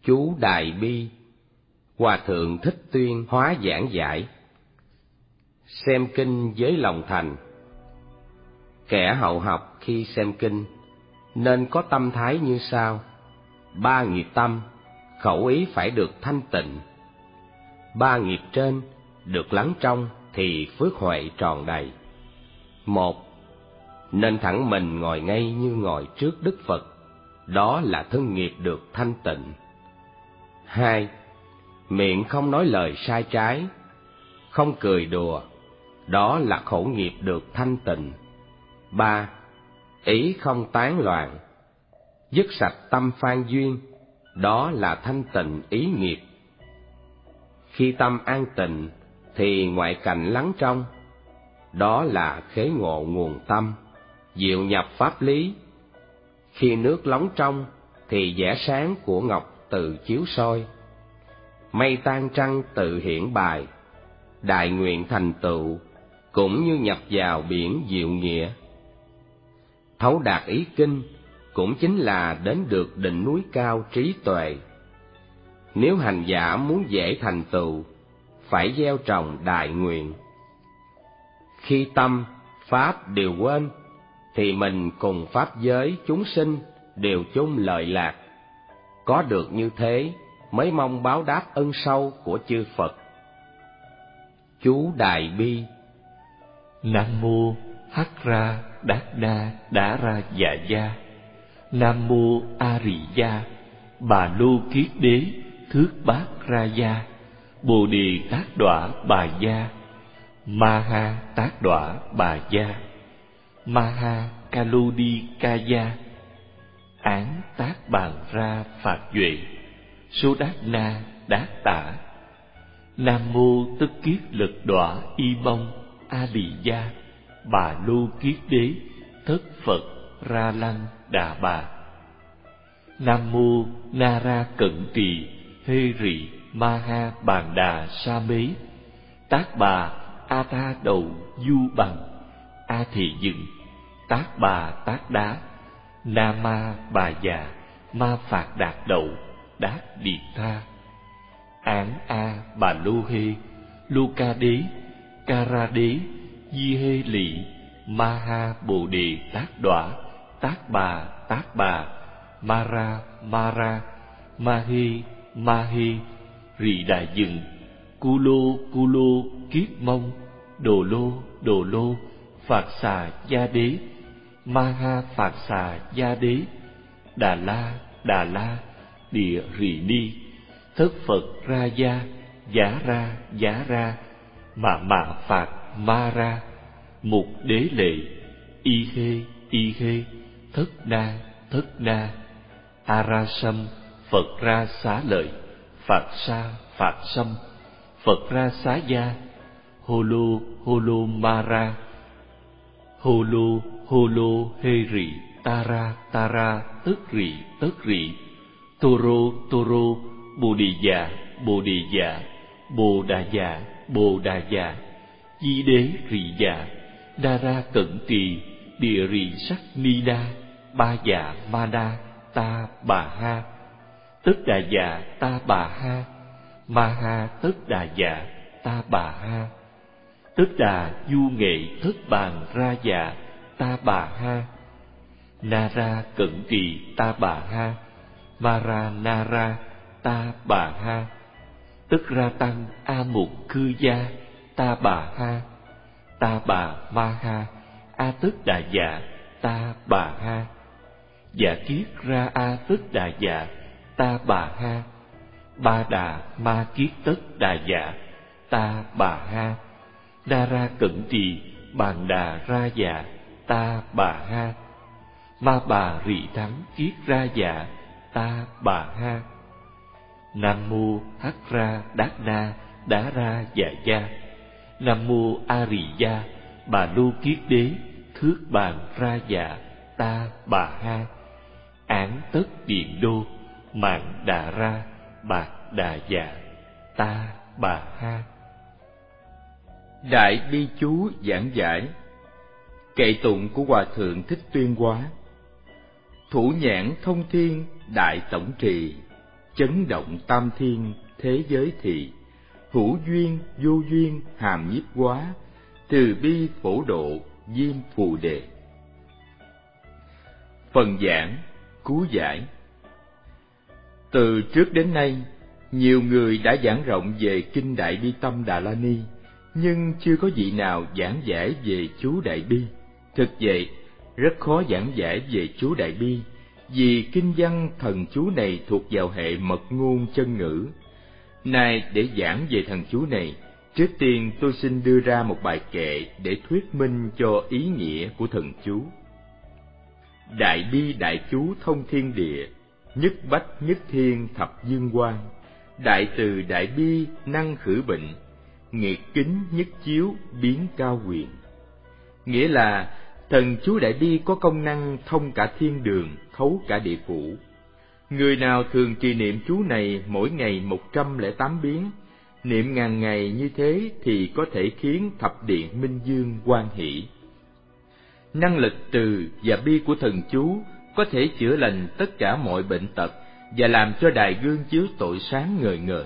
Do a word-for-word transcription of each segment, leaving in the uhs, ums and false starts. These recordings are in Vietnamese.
Chú Đại Bi. Hòa thượng Thích Tuyên hóa giảng giải. Xem kinh với lòng thành. Kẻ hậu học khi xem kinh nên có tâm thái như sau: ba nghiệp tâm, khẩu ý phải được thanh tịnh. Ba nghiệp trên được lắng trong thì phước huệ tròn đầy. Một, nên thẳng mình ngồi ngay như ngồi trước Đức Phật, đó là thân nghiệp được thanh tịnh. Hai, miệng không nói lời sai trái, không cười đùa, đó là khẩu nghiệp được thanh tịnh. Ba, ý không tán loạn, dứt sạch tâm phan duyên, đó là thanh tịnh ý nghiệp. Khi tâm an tịnh thì ngoại cảnh lắng trong, đó là khế ngộ nguồn tâm, diệu nhập pháp lý. Khi nước lóng trong thì vẻ sáng của ngọc tự chiếu soi, mây tan trăng tự hiển bài, đại nguyện thành tựu cũng như nhập vào biển diệu nghĩa. Thấu đạt ý kinh cũng chính là đến được đỉnh núi cao trí tuệ. Nếu hành giả muốn dễ thành tựu, phải gieo trồng đại nguyện. Khi tâm, pháp đều quên, thì mình cùng pháp giới chúng sinh đều chung lợi lạc. Có được như thế mới mong báo đáp ân sâu của chư Phật. Chú Đại Bi. Nam mô Hắc Ra Đát Na Đá Ra Dạ Gia. Nam mô A Rì Gia Bà Lô Kiết Đế Thước Bát Ra Gia. Bồ Đề Tát Đọa Bà Gia. Ma Ha Tát Đọa Bà Gia. Ma Ha Ca Lô Đi Ca Gia. Án Tác Bàn Ra Phạt Duệ. Số Đát Na Đát Tả. Nam mô Tức Kiết Lực Đọa Y Bông A Lì Gia Bà Lô Kiết Đế Thất Phật Ra Lăng Đà Bà. Nam mô Na Ra Cận Trì Hê Rị Ma Ha Bàn Đà Sa Mế. Tác Bà A Tha Đầu Du Bằng A Thị Dừng. Tác Bà Tác Đá Na Ma Bà Già Ma Phạt Đạt Đậu Đát Điệt Tha. Án A Bà Lô Hê Lô Ca Đế Ca Ra Đế Di Hê Lị Ma Ha Bồ Đề Tát Đọa Tác Bà Tác Bà Ma Ra Ma Ra Ma Hê Ma Hê Rì Đà Dừng Cu Lô Cu Lô Kiết Mông Đồ Lô Đồ Lô Phạt Xà Gia Đế Ma Ha Phạt Xà Gia Đế Đà La Đà La Địa Rì Ni Thất Phật Ra Gia Giá Ra Giá Ra Mạ Mạ Phạt Ma Ra Mục Đế Lệ Y Hê Y Hê Thất Na Thất Na A Ra Sâm Phật Ra Xá Lợi Phạt Sa Phạt Sâm Phật Ra Xá Gia Hô Lô Hô Lô Ma Ra Hô Lô Hô Lô Hê Rị Ta Ra Ta Ra Tức Rị Tức Rị Tô Rô Tô Rô Bồ Đề Già Bồ Đề Già Bồ Đà Già Bồ Đà Già Di Đế Rị Già Đa Ra Cận Trì Địa Rị Sắc Ni Na Ba Già Ma Na Ta Bà Ha Tất Đà Già Ta Bà Ha Ma Ha Tất Đà Già Ta Bà Ha Tất Đà Du Nghệ Thất Bàn Ra Già Ta Bà Ha Na Ra Cận Trì Ta Bà Ha Ma Ra Na Ra Ta Bà Ha Tức Ra Tăng A Mục Cư Gia Ta Bà Ha Ta Bà Ma Ha A Tất Đà Dạ Ta Bà Ha Dạ Kiết Ra A Tất Đà Dạ Ta Bà Ha Ba Đà Ma Kiết Tất Đà Dạ Ta Bà Ha Na Ra Cận Trì Bàn Đà Ra Dạ Ta Bà Ha Ma Bà Rị Thắng Kiết Ra Dạ Ta Bà Ha. Nam mô Hắc Ra Đát Na Đá Ra Dạ Gia. Nam mô A Rì Gia Bà Lô Kiết Đế Thước Bàn Ra Dạ Ta Bà Ha. Án Tất Điện Đô Mạng Đà Ra Bạc Đà Dạ Ta Bà Ha. Đại Bi chú giảng giải. Kệ tụng của Hòa thượng Thích Tuyên Hóa. Thủ nhãn thông thiên đại tổng trì, chấn động tam thiên thế giới thị, hữu duyên vô duyên hàm nhiếp quá, từ bi phổ độ diêm phù đề. Phần giảng cứu giải. Từ trước đến nay, nhiều người đã giảng rộng về Kinh Đại Bi Tâm Đà La Ni, nhưng chưa có vị nào giảng giải về chú Đại Bi. Thực vậy, rất khó giảng giải về chú Đại Bi, vì kinh văn thần chú này thuộc vào hệ mật ngôn chân ngữ. Nay để giảng về thần chú này, trước tiên tôi xin đưa ra một bài kệ để thuyết minh cho ý nghĩa của thần chú. Đại bi đại chú thông thiên địa, nhất bách nhất thiên thập dương quang. Đại từ đại bi năng khử bệnh, nghiệt kính nhất chiếu biến cao quyền. Nghĩa là thần chú đại bi có công năng thông cả thiên đường, thấu cả địa phủ. Người nào thường trì niệm chú này mỗi ngày một trăm lẻ tám biến, niệm ngàn ngày như thế thì có thể khiến thập điện minh dương hoan hỷ. Năng lực từ và bi của thần chú có thể chữa lành tất cả mọi bệnh tật và làm cho đài gương chiếu tội sáng ngời ngời.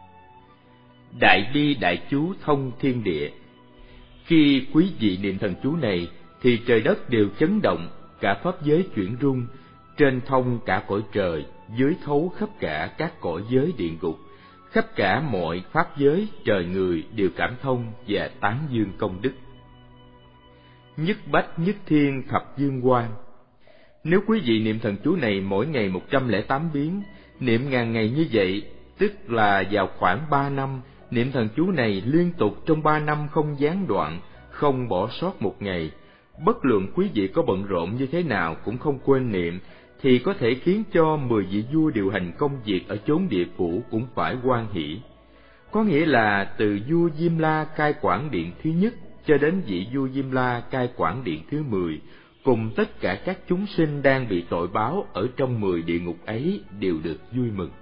Đại bi đại chú thông thiên địa. Khi quý vị niệm thần chú này thì trời đất đều chấn động, cả pháp giới chuyển rung, trên thông cả cõi trời, dưới thấu khắp cả các cõi giới địa ngục, khắp cả mọi pháp giới trời người đều cảm thông và tán dương công đức. Nhất bách nhất thiên thập dương quang. Nếu quý vị niệm thần chú này mỗi ngày một trăm lẻ tám biến, niệm ngàn ngày như vậy, tức là vào khoảng ba năm, niệm thần chú này liên tục trong ba năm không gián đoạn, không bỏ sót một ngày. Bất luận quý vị có bận rộn như thế nào cũng không quên niệm, thì có thể khiến cho mười vị vua điều hành công việc ở chốn địa phủ cũng phải hoan hỷ. Có nghĩa là từ vua Diêm La cai quản điện thứ nhất cho đến vị vua Diêm La cai quản điện thứ mười, cùng tất cả các chúng sinh đang bị tội báo ở trong mười địa ngục ấy đều được vui mừng.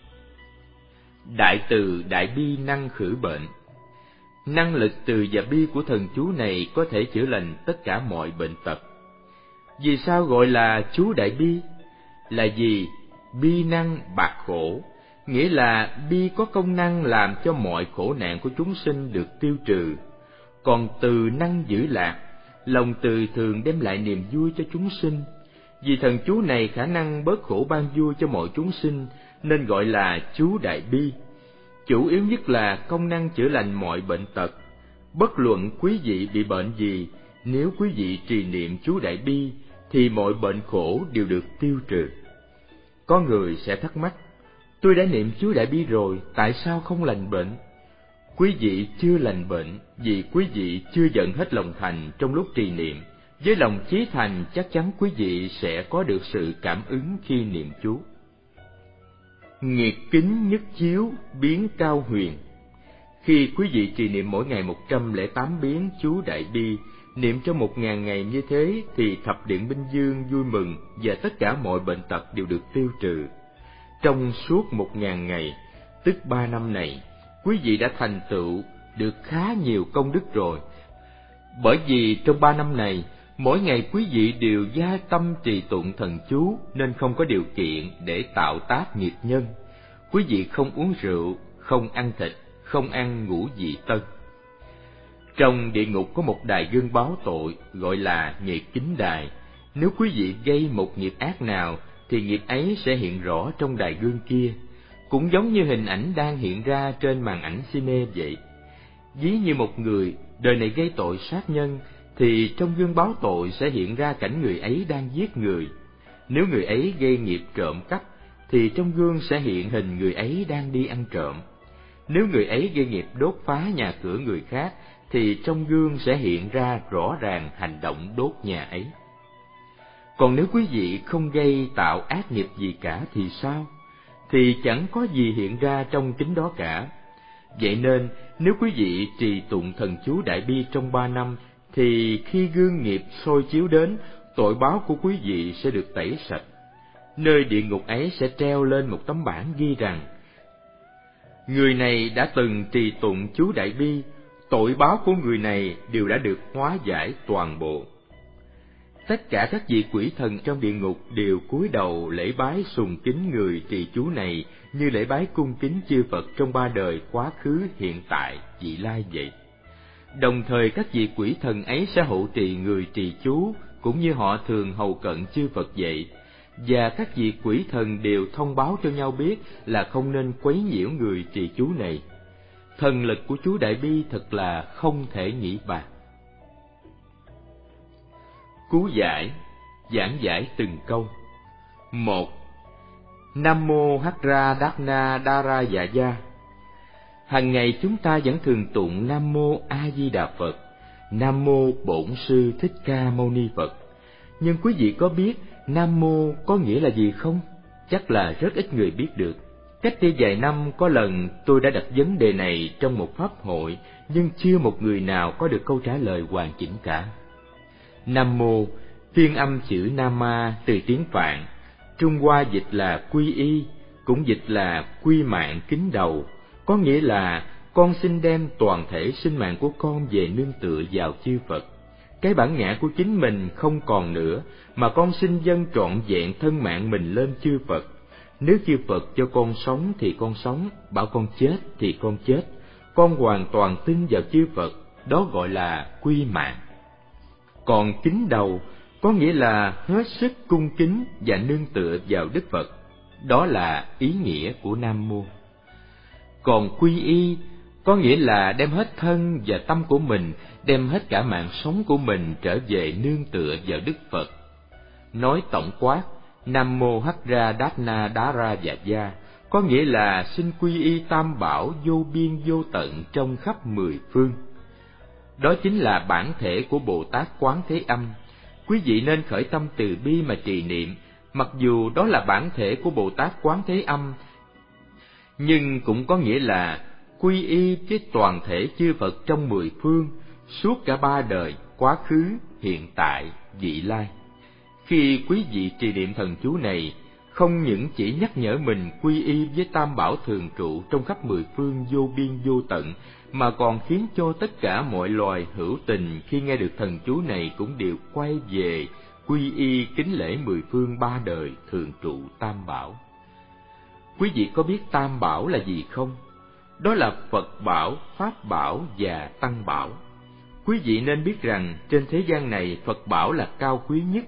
Đại từ đại bi năng khử bệnh. Năng lực từ và bi của thần chú này có thể chữa lành tất cả mọi bệnh tật. Vì sao gọi là chú đại bi? Là vì bi năng bạc khổ, nghĩa là bi có công năng làm cho mọi khổ nạn của chúng sinh được tiêu trừ. Còn từ năng giữ lạc, lòng từ thường đem lại niềm vui cho chúng sinh. Vì thần chú này khả năng bớt khổ ban vui cho mọi chúng sinh, nên gọi là chú đại bi. Chủ yếu nhất là công năng chữa lành mọi bệnh tật. Bất luận quý vị bị bệnh gì, nếu quý vị trì niệm chú đại bi, thì mọi bệnh khổ đều được tiêu trừ. Có người sẽ thắc mắc, tôi đã niệm chú đại bi rồi, tại sao không lành bệnh? Quý vị chưa lành bệnh vì quý vị chưa dận hết lòng thành trong lúc trì niệm. Với lòng chí thành chắc chắn quý vị sẽ có được sự cảm ứng khi niệm chú. Nghiệt kính nhất chiếu biến cao huyền. Khi quý vị trì niệm mỗi ngày một trăm lẻ tám biến chú đại bi, niệm trong một ngàn ngày như thế thì thập điện minh dương vui mừng và tất cả mọi bệnh tật đều được tiêu trừ. Trong suốt một ngàn ngày, tức ba năm này, quý vị đã thành tựu được khá nhiều công đức rồi. Bởi vì trong ba năm này, mỗi ngày quý vị đều gia tâm trì tụng thần chú nên không có điều kiện để tạo tác nghiệp nhân. Quý vị không uống rượu, không ăn thịt, không ăn ngũ vị tân. Trong địa ngục có một đài gương báo tội gọi là nghiệt kính đài. Nếu quý vị gây một nghiệp ác nào thì nghiệp ấy sẽ hiện rõ trong đài gương kia, cũng giống như hình ảnh đang hiện ra trên màn ảnh cine vậy. Ví như một người đời này gây tội sát nhân thì trong gương báo tội sẽ hiện ra cảnh người ấy đang giết người. Nếu người ấy gây nghiệp trộm cắp thì trong gương sẽ hiện hình người ấy đang đi ăn trộm. Nếu người ấy gây nghiệp đốt phá nhà cửa người khác thì trong gương sẽ hiện ra rõ ràng hành động đốt nhà ấy. Còn nếu quý vị không gây tạo ác nghiệp gì cả thì sao? Thì chẳng có gì hiện ra trong kính đó cả. Vậy nên nếu quý vị trì tụng thần chú đại bi trong ba năm thì khi gương nghiệp soi chiếu đến, tội báo của quý vị sẽ được tẩy sạch. Nơi địa ngục ấy sẽ treo lên một tấm bảng ghi rằng: người này đã từng trì tụng chú đại bi, tội báo của người này đều đã được hóa giải toàn bộ. Tất cả các vị quỷ thần trong địa ngục đều cúi đầu lễ bái sùng kính người trì chú này như lễ bái cung kính chư Phật trong ba đời quá khứ, hiện tại, vị lai vậy. Đồng thời các vị quỷ thần ấy sẽ hộ trì người trì chú, cũng như họ thường hầu cận chư Phật vậy. Và các vị quỷ thần đều thông báo cho nhau biết là không nên quấy nhiễu người trì chú này. Thần lực của chú Đại Bi thật là không thể nghĩ bàn. Chú giải, giảng giải từng câu. Một. Nam mô Hắc Ra Đát Na Đa Ra Dạ Gia. Hằng ngày chúng ta vẫn thường tụng Nam mô A Di Đà Phật, Nam mô Bổn Sư Thích Ca Mâu Ni Phật. Nhưng quý vị có biết Nam mô có nghĩa là gì không? Chắc là rất ít người biết được. Cách đây vài năm có lần tôi đã đặt vấn đề này trong một pháp hội, nhưng chưa một người nào có được câu trả lời hoàn chỉnh cả. Nam mô phiên âm chữ Nam Ma từ tiếng Phạn, Trung Hoa dịch là quy y, cũng dịch là quy mạng kính đầu, có nghĩa là con xin đem toàn thể sinh mạng của con về nương tựa vào chư Phật. Cái bản ngã của chính mình không còn nữa, mà con xin dâng trọn vẹn thân mạng mình lên chư Phật. Nếu chư Phật cho con sống thì con sống, bảo con chết thì con chết. Con hoàn toàn tin vào chư Phật, đó gọi là quy mạng. Còn kính đầu có nghĩa là hết sức cung kính và nương tựa vào Đức Phật, đó là ý nghĩa của Nam mô. Còn quy y có nghĩa là đem hết thân và tâm của mình, đem hết cả mạng sống của mình trở về nương tựa vào Đức Phật. Nói tổng quát, Nam mô Hắc Ra Đát Na Đá Ra Dạ Gia có nghĩa là xin quy y Tam Bảo vô biên vô tận trong khắp mười phương. Đó chính là bản thể của Bồ Tát Quán Thế Âm. Quý vị nên khởi tâm từ bi mà trì niệm, mặc dù đó là bản thể của Bồ Tát Quán Thế Âm, nhưng cũng có nghĩa là quy y với toàn thể chư Phật trong mười phương, suốt cả ba đời, quá khứ, hiện tại, vị lai. Khi quý vị trì niệm thần chú này, không những chỉ nhắc nhở mình quy y với Tam Bảo thường trụ trong khắp mười phương vô biên vô tận, mà còn khiến cho tất cả mọi loài hữu tình khi nghe được thần chú này cũng đều quay về quy y kính lễ mười phương ba đời thường trụ Tam Bảo. Quý vị có biết Tam Bảo là gì không? Đó là Phật Bảo, Pháp Bảo và Tăng Bảo. Quý vị nên biết rằng trên thế gian này Phật Bảo là cao quý nhất.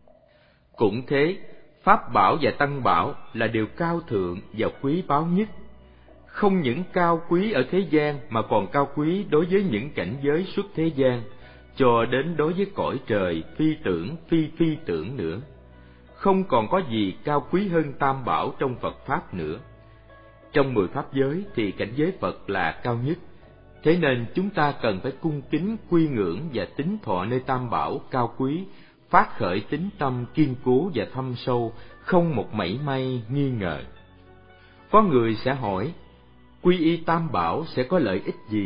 Cũng thế, Pháp Bảo và Tăng Bảo là điều cao thượng và quý báu nhất. Không những cao quý ở thế gian mà còn cao quý đối với những cảnh giới xuất thế gian, cho đến đối với cõi trời phi tưởng, phi phi tưởng nữa. Không còn có gì cao quý hơn Tam Bảo trong Phật Pháp nữa. Trong mười Pháp giới thì cảnh giới Phật là cao nhất. Thế nên chúng ta cần phải cung kính, quy ngưỡng và tín thọ nơi Tam Bảo cao quý, phát khởi tín tâm kiên cố và thâm sâu, không một mảy may nghi ngờ. Có người sẽ hỏi, quy y Tam Bảo sẽ có lợi ích gì?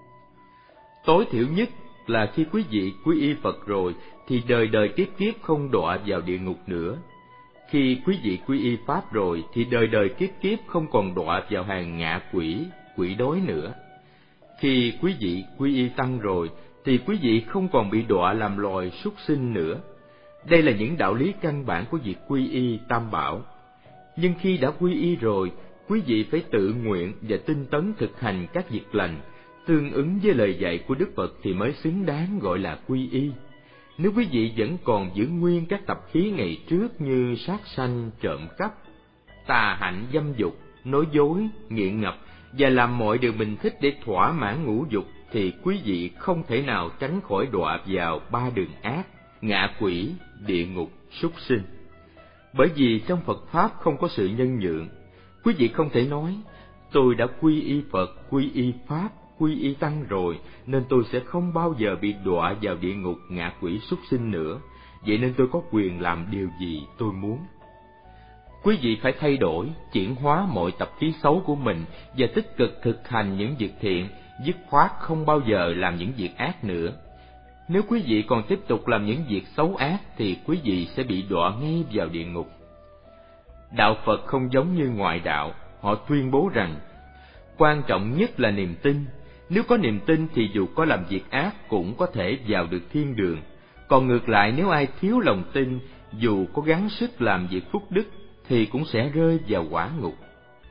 Tối thiểu nhất là khi quý vị quy y Phật rồi thì đời đời kiếp kiếp không đọa vào địa ngục nữa. Khi quý vị quy y Pháp rồi thì đời đời kiếp kiếp không còn đọa vào hàng ngạ quỷ, quỷ đói nữa. Khi quý vị quy y Tăng rồi thì quý vị không còn bị đọa làm loài súc sinh nữa. Đây là những đạo lý căn bản của việc quy y Tam Bảo. Nhưng khi đã quy y rồi, quý vị phải tự nguyện và tinh tấn thực hành các việc lành, tương ứng với lời dạy của Đức Phật thì mới xứng đáng gọi là quy y. Nếu quý vị vẫn còn giữ nguyên các tập khí ngày trước như sát sanh, trộm cắp, tà hạnh dâm dục, nói dối, nghiện ngập và làm mọi điều mình thích để thỏa mãn ngũ dục, thì quý vị không thể nào tránh khỏi đọa vào ba đường ác, ngạ quỷ, địa ngục, súc sinh. Bởi vì trong Phật Pháp không có sự nhân nhượng, quý vị không thể nói, tôi đã quy y Phật, quy y Pháp, quy y Tăng rồi, nên tôi sẽ không bao giờ bị đọa vào địa ngục, ngạ quỷ, súc sinh nữa, vậy nên tôi có quyền làm điều gì tôi muốn. Quý vị phải thay đổi, chuyển hóa mọi tập khí xấu của mình và tích cực thực hành những việc thiện, dứt khoát không bao giờ làm những việc ác nữa. Nếu quý vị còn tiếp tục làm những việc xấu ác thì quý vị sẽ bị đọa ngay vào địa ngục. Đạo Phật không giống như ngoại đạo, họ tuyên bố rằng quan trọng nhất là niềm tin. Nếu có niềm tin thì dù có làm việc ác cũng có thể vào được thiên đường. Còn ngược lại, nếu ai thiếu lòng tin, dù có gắng sức làm việc phúc đức thì cũng sẽ rơi vào quả ngục.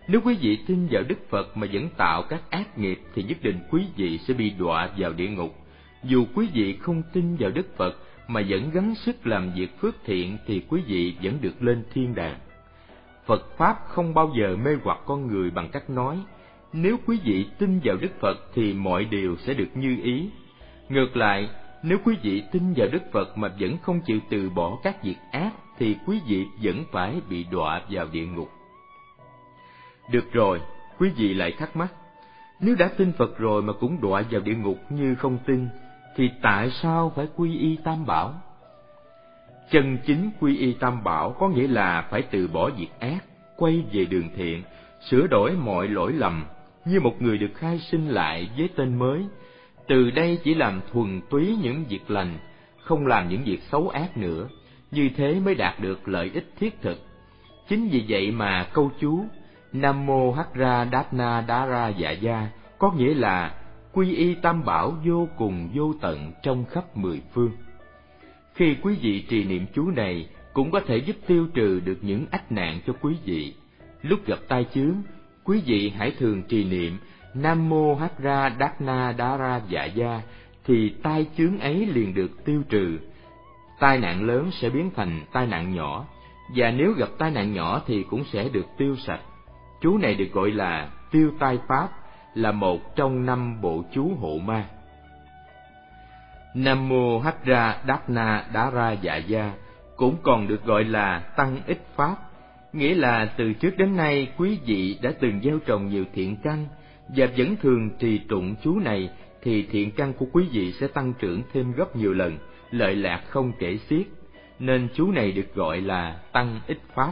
Nếu quý vị tin vào Đức Phật mà vẫn tạo các ác nghiệp thì nhất định quý vị sẽ bị đọa vào địa ngục. Dù quý vị không tin vào Đức Phật mà vẫn gắng sức làm việc phước thiện thì quý vị vẫn được lên thiên đàng. Phật Pháp không bao giờ mê hoặc con người bằng cách nói, nếu quý vị tin vào Đức Phật thì mọi điều sẽ được như ý. Ngược lại, nếu quý vị tin vào Đức Phật mà vẫn không chịu từ bỏ các việc ác thì quý vị vẫn phải bị đọa vào địa ngục. Được rồi, quý vị lại thắc mắc, nếu đã tin Phật rồi mà cũng đọa vào địa ngục như không tin, thì tại sao phải quy y Tam Bảo? Chân chính quy y Tam Bảo có nghĩa là phải từ bỏ việc ác, quay về đường thiện, sửa đổi mọi lỗi lầm, như một người được khai sinh lại với tên mới. Từ đây chỉ làm thuần túy những việc lành, không làm những việc xấu ác nữa, như thế mới đạt được lợi ích thiết thực. Chính vì vậy mà câu chú Nam Mô Hắc Ra Đát Na Đá Ra Dạ Gia có nghĩa là quy y Tam Bảo vô cùng vô tận trong khắp mười phương. Khi quý vị trì niệm chú này cũng có thể giúp tiêu trừ được những ách nạn cho quý vị. Lúc gặp tai chướng, quý vị hãy thường trì niệm Nam Mô Hắc Ra Đát Na Đá Ra Dạ Gia thì tai chướng ấy liền được tiêu trừ. Tai nạn lớn sẽ biến thành tai nạn nhỏ, và nếu gặp tai nạn nhỏ thì cũng sẽ được tiêu sạch. Chú này được gọi là tiêu tai pháp, là một trong năm bộ chú hộ ma. Nam Mô Hắc Ra Đát Na Đá Ra Dạ Gia cũng còn được gọi là tăng ích pháp, nghĩa là từ trước đến nay quý vị đã từng gieo trồng nhiều thiện căn và vẫn thường trì tụng chú này thì thiện căn của quý vị sẽ tăng trưởng thêm gấp nhiều lần, lợi lạc không kể xiết, nên chú này được gọi là tăng ích pháp.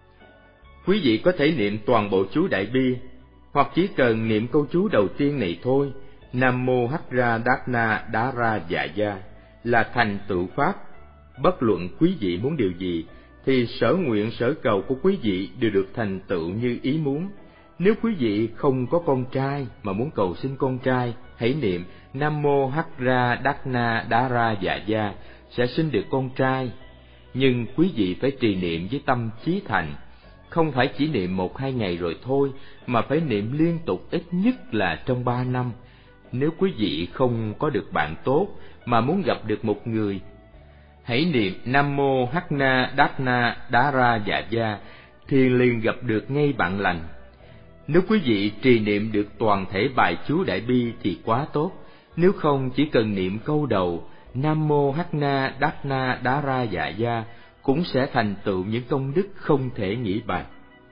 Quý vị có thể niệm toàn bộ chú Đại Bi, hoặc chỉ cần niệm câu chú đầu tiên này thôi, Nam Mô Hắc Ra Đát Na Đá Ra Dạ Gia, là thành tựu pháp. Bất luận quý vị muốn điều gì thì sở nguyện sở cầu của quý vị đều được thành tựu như ý muốn. Nếu quý vị không có con trai mà muốn cầu xin con trai, hãy niệm Nam Mô Hắc Ra Đát Na Đá Ra Dạ Gia sẽ sinh được con trai. Nhưng quý vị phải trì niệm với tâm chí thành, không phải chỉ niệm một hai ngày rồi thôi, mà phải niệm liên tục ít nhất là trong ba năm. Nếu quý vị không có được bạn tốt mà muốn gặp được một người, hãy niệm Nam Mô Hắc Na Đát Na Đá Ra Dạ Gia thì liền gặp được ngay bạn lành. Nếu quý vị trì niệm được toàn thể bài chú Đại Bi thì quá tốt, nếu không chỉ cần niệm câu đầu Nam Mô Hắc Na Đát Na Đá Ra Dạ Gia cũng sẽ thành tựu những công đức không thể nghĩ bàn.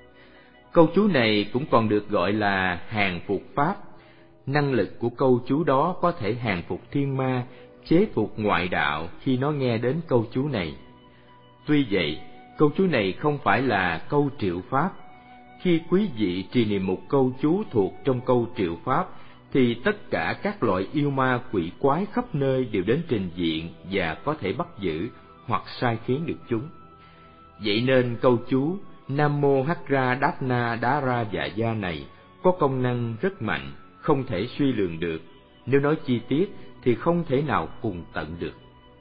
Câu chú này cũng còn được gọi là hàng phục pháp. Năng lực của câu chú đó có thể hàng phục thiên ma, chế phục ngoại đạo khi nó nghe đến câu chú này. Tuy vậy, câu chú này không phải là câu triệu pháp. Khi quý vị trì niệm một câu chú thuộc trong câu triệu pháp, thì tất cả các loại yêu ma quỷ quái khắp nơi đều đến trình diện và có thể bắt giữ hoặc sai khiến được chúng. Vậy nên câu chú Nam Mô Hắc Ra Đát Na Đá Ra Dạ Gia này có công năng rất mạnh, không thể suy lường được. Nếu nói chi tiết thì không thể nào cùng tận được.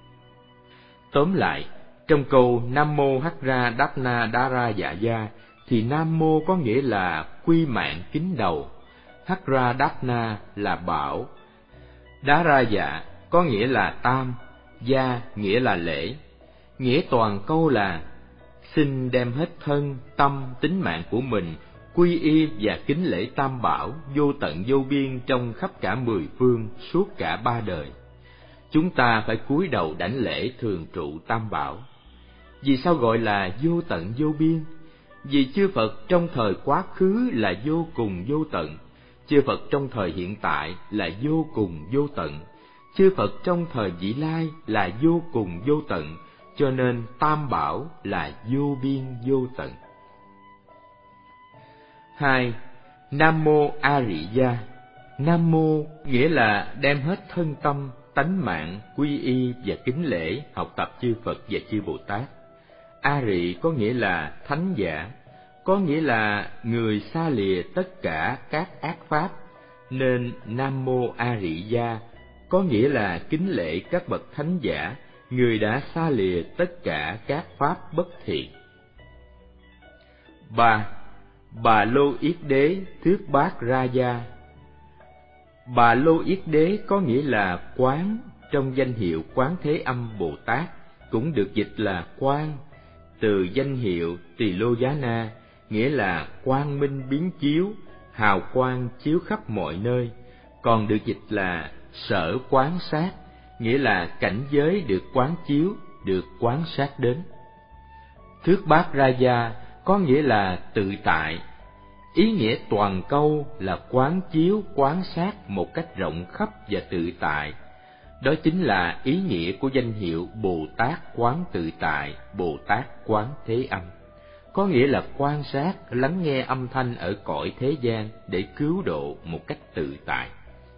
Tóm lại, trong câu Nam Mô Hắc Ra Đát Na Đá Ra Dạ Gia thì Nam Mô có nghĩa là quy mạng kính đầu, Hắc Ra Đát Na là bảo, Đá Ra Dạ có nghĩa là tam, Gia nghĩa là lễ. Nghĩa toàn câu là xin đem hết thân, tâm, tính mạng của mình quy y và kính lễ Tam Bảo vô tận vô biên trong khắp cả mười phương suốt cả ba đời. Chúng ta phải cúi đầu đảnh lễ thường trụ Tam Bảo. Vì sao gọi là vô tận vô biên? Vì chư Phật trong thời quá khứ là vô cùng vô tận, chư Phật trong thời hiện tại là vô cùng vô tận, chư Phật trong thời vị lai là vô cùng vô tận, cho nên Tam Bảo là vô biên vô tận. Hai. Nam Mô A Rị Gia. Nam Mô nghĩa là đem hết thân tâm, tánh mạng, quy y và kính lễ học tập chư Phật và chư Bồ Tát. A Rị có nghĩa là thánh giả, có nghĩa là người xa lìa tất cả các ác pháp, nên Nam Mô A Rị Gia có nghĩa là kính lễ các bậc thánh giả, người đã xa lìa tất cả các pháp bất thiện. Ba. Bà Lô Yết Đế Thước Bát Raya. Bà Lô Yết Đế có nghĩa là quán trong danh hiệu Quán Thế Âm Bồ Tát, cũng được dịch là quang, từ danh hiệu Tỳ Lô Giá Na, nghĩa là quang minh biến chiếu, hào quang chiếu khắp mọi nơi, còn được dịch là sở quán sát, nghĩa là cảnh giới được quán chiếu, được quán sát đến. Thước Bát Raya có nghĩa là tự tại, ý nghĩa toàn câu là quán chiếu, quán sát một cách rộng khắp và tự tại. Đó chính là ý nghĩa của danh hiệu Bồ Tát Quán Tự Tại, Bồ Tát Quán Thế Âm, có nghĩa là quan sát, lắng nghe âm thanh ở cõi thế gian để cứu độ một cách tự tại.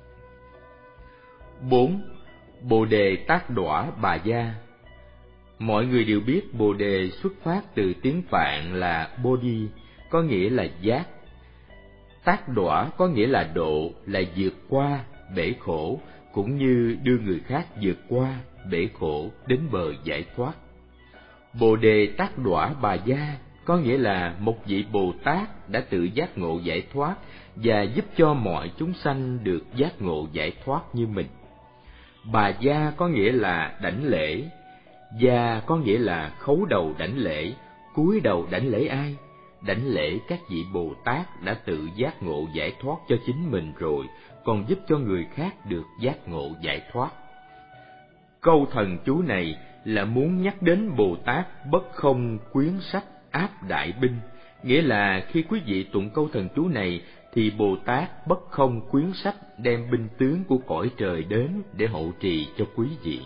Bốn. Bồ Đề Tác Đọa Bà Gia. Mọi người đều biết Bồ Đề xuất phát từ tiếng Phạn là Bodhi, có nghĩa là giác. Tác Đọa có nghĩa là độ, là vượt qua bể khổ, cũng như đưa người khác vượt qua bể khổ đến bờ giải thoát. Bồ Đề Tác Đọa Bà Gia có nghĩa là một vị Bồ Tát đã tự giác ngộ giải thoát và giúp cho mọi chúng sanh được giác ngộ giải thoát như mình. Bà Gia có nghĩa là đảnh lễ. Gia có nghĩa là khấu đầu đảnh lễ, cúi đầu đảnh lễ ai? Đảnh lễ các vị Bồ Tát đã tự giác ngộ giải thoát cho chính mình rồi, còn giúp cho người khác được giác ngộ giải thoát. Câu thần chú này là muốn nhắc đến Bồ Tát Bất Không Quyến Sách Áp Đại Binh, nghĩa là khi quý vị tụng câu thần chú này thì Bồ Tát Bất Không Quyến Sách đem binh tướng của cõi trời đến để hộ trì cho quý vị.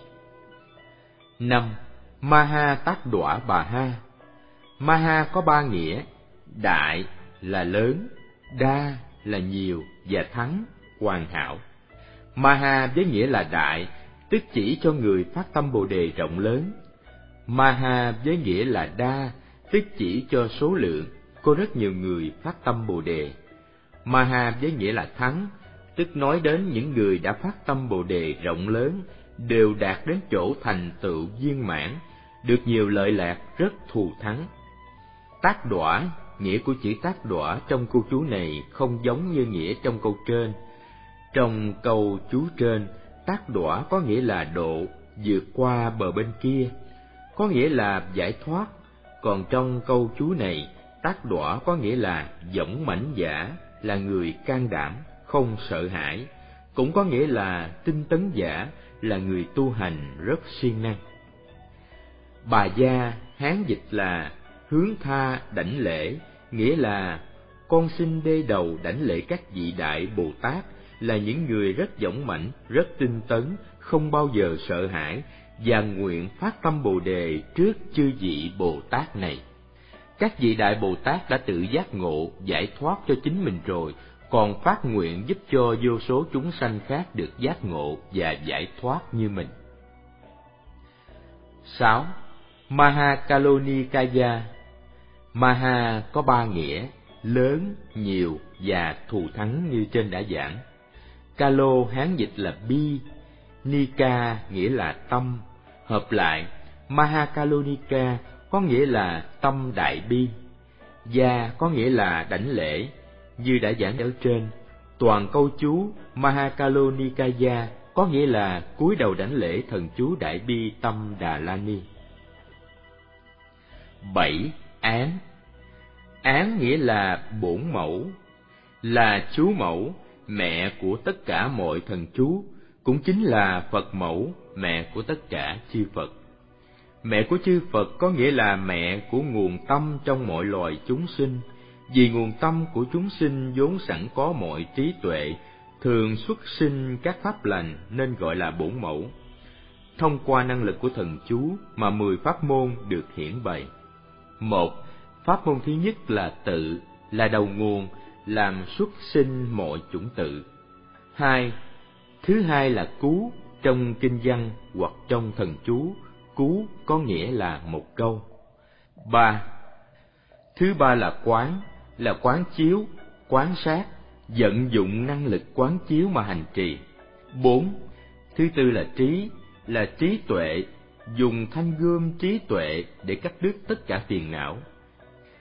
Năm. Maha Tác Đọa Bà Ha. Maha có ba nghĩa: đại là lớn, đa là nhiều và thắng, hoàn hảo. Maha với nghĩa là đại, tức chỉ cho người phát tâm Bồ Đề rộng lớn. Maha với nghĩa là đa, tức chỉ cho số lượng, có rất nhiều người phát tâm Bồ Đề. Maha với nghĩa là thắng, tức nói đến những người đã phát tâm Bồ Đề rộng lớn, đều đạt đến chỗ thành tựu viên mãn, được nhiều lợi lạc, rất thù thắng. Tác đọa, nghĩa của chữ tác đọa trong câu chú này không giống như nghĩa trong câu trên. Trong câu chú trên, tác đọa có nghĩa là độ, vượt qua bờ bên kia, có nghĩa là giải thoát. Còn trong câu chú này, tác đọa có nghĩa là dũng mãnh giả, là người can đảm, không sợ hãi, cũng có nghĩa là tinh tấn giả, là người tu hành rất siêng năng. Bà Gia Hán dịch là hướng tha đảnh lễ, nghĩa là con xin đê đầu đảnh lễ các vị đại Bồ Tát, là những người rất dũng mãnh, rất tinh tấn, không bao giờ sợ hãi, và nguyện phát tâm Bồ Đề trước chư vị Bồ Tát này. Các vị đại Bồ Tát đã tự giác ngộ, giải thoát cho chính mình rồi, còn phát nguyện giúp cho vô số chúng sanh khác được giác ngộ và giải thoát như mình. Sáu. Maha Kalonikaya. Maha có ba nghĩa: lớn, nhiều và thù thắng như trên đã giảng. Kalo Hán dịch là bi, Nika nghĩa là tâm, hợp lại Maha Kalonika có nghĩa là tâm đại bi. Gia có nghĩa là đảnh lễ, như đã giảng ở trên. Toàn câu chú Maha Kalonikaya có nghĩa là cúi đầu đảnh lễ thần chú đại bi tâm Đà La Ni. Bảy. Án. Án nghĩa là bổn mẫu, là chú mẫu, mẹ của tất cả mọi thần chú, cũng chính là Phật mẫu, mẹ của tất cả chư Phật. Mẹ của chư Phật có nghĩa là mẹ của nguồn tâm trong mọi loài chúng sinh, vì nguồn tâm của chúng sinh vốn sẵn có mọi trí tuệ, thường xuất sinh các pháp lành nên gọi là bổn mẫu. Thông qua năng lực của thần chú mà mười pháp môn được hiển bày. Một. Pháp môn thứ nhất là tự, là đầu nguồn, làm xuất sinh mọi chủng tự. Hai. Thứ hai là cú, trong kinh văn hoặc trong thần chú, cú có nghĩa là một câu. Ba. Thứ ba là quán, là quán chiếu, quán sát, vận dụng năng lực quán chiếu mà hành trì. Bốn. Thứ tư là trí, là trí tuệ, dùng thanh gươm trí tuệ để cắt đứt tất cả phiền não.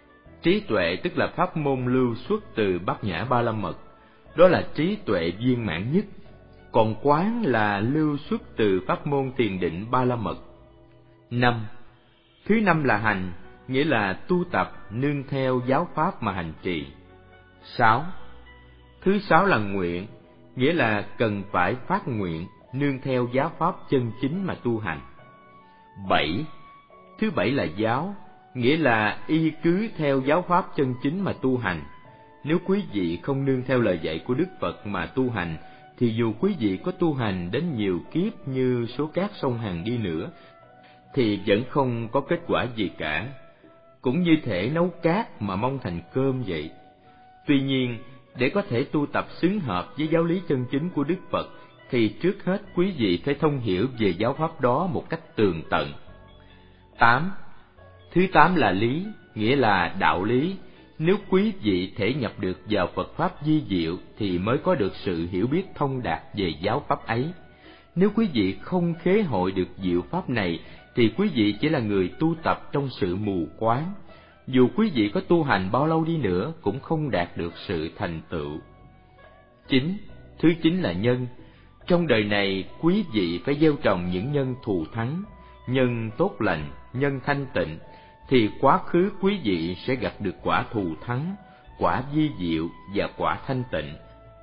Trí tuệ tức là pháp môn lưu xuất từ Bát Nhã Ba La Mật, đó là trí tuệ viên mãn nhất. Còn quán là lưu xuất từ pháp môn thiền định Ba La Mật. Năm. Thứ năm là hành, nghĩa là tu tập nương theo giáo pháp mà hành trì. Sáu. Thứ sáu là nguyện, nghĩa là cần phải phát nguyện nương theo giáo pháp chân chính mà tu hành. Bảy. Thứ bảy là giáo, nghĩa là y cứ theo giáo pháp chân chính mà tu hành. Nếu quý vị không nương theo lời dạy của Đức Phật mà tu hành, thì dù quý vị có tu hành đến nhiều kiếp như số cát sông Hằng đi nữa, thì vẫn không có kết quả gì cả. Cũng như thể nấu cát mà mong thành cơm vậy. Tuy nhiên, để có thể tu tập xứng hợp với giáo lý chân chính của Đức Phật, thì trước hết quý vị phải thông hiểu về giáo pháp đó một cách tường tận. Tám. Thứ tám là lý, nghĩa là đạo lý. Nếu quý vị thể nhập được vào Phật Pháp vi diệu thì mới có được sự hiểu biết thông đạt về giáo Pháp ấy. Nếu quý vị không khế hội được diệu Pháp này thì quý vị chỉ là người tu tập trong sự mù quáng. Dù quý vị có tu hành bao lâu đi nữa cũng không đạt được sự thành tựu. Chín. Thứ chín là nhân. Trong đời này quý vị phải gieo trồng những nhân thù thắng, nhân tốt lành, nhân thanh tịnh, thì quá khứ quý vị sẽ gặp được quả thù thắng, quả vi diệu và quả thanh tịnh.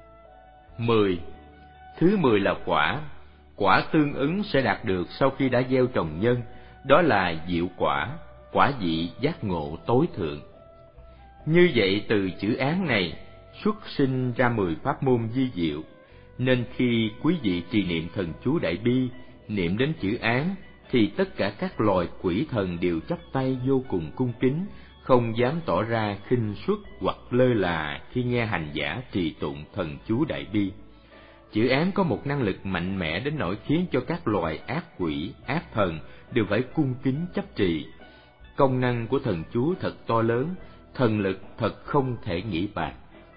Mười. Thứ mười là quả. Quả tương ứng sẽ đạt được sau khi đã gieo trồng nhân, đó là diệu quả, quả vị giác ngộ tối thượng. Như vậy từ chữ án này xuất sinh ra mười pháp môn vi diệu, nên khi quý vị trì niệm thần chú Đại Bi, niệm đến chữ án, thì tất cả các loài quỷ thần đều chắp tay vô cùng cung kính, không dám tỏ ra khinh suất hoặc lơ là khi nghe hành giả trì tụng thần chú Đại Bi. Chữ án có một năng lực mạnh mẽ đến nỗi khiến cho các loài ác quỷ, ác thần đều phải cung kính chấp trì. Công năng của thần chú thật to lớn, thần lực thật không thể nghĩ bàn.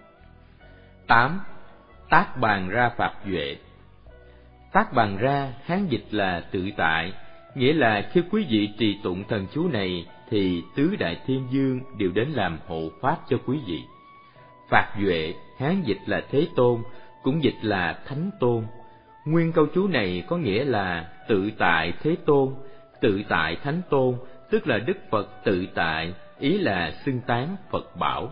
Tám. Tác bàn ra Pháp Duệ. Tác bàn ra, Hán dịch là tự tại, nghĩa là khi quý vị trì tụng thần chú này thì tứ đại thiên dương đều đến làm hộ pháp cho quý vị. Pháp Duệ, Hán dịch là Thế Tôn, cũng dịch là Thánh Tôn. Nguyên câu chú này có nghĩa là tự tại Thế Tôn, tự tại Thánh Tôn, tức là Đức Phật tự tại, ý là xưng tán Phật bảo.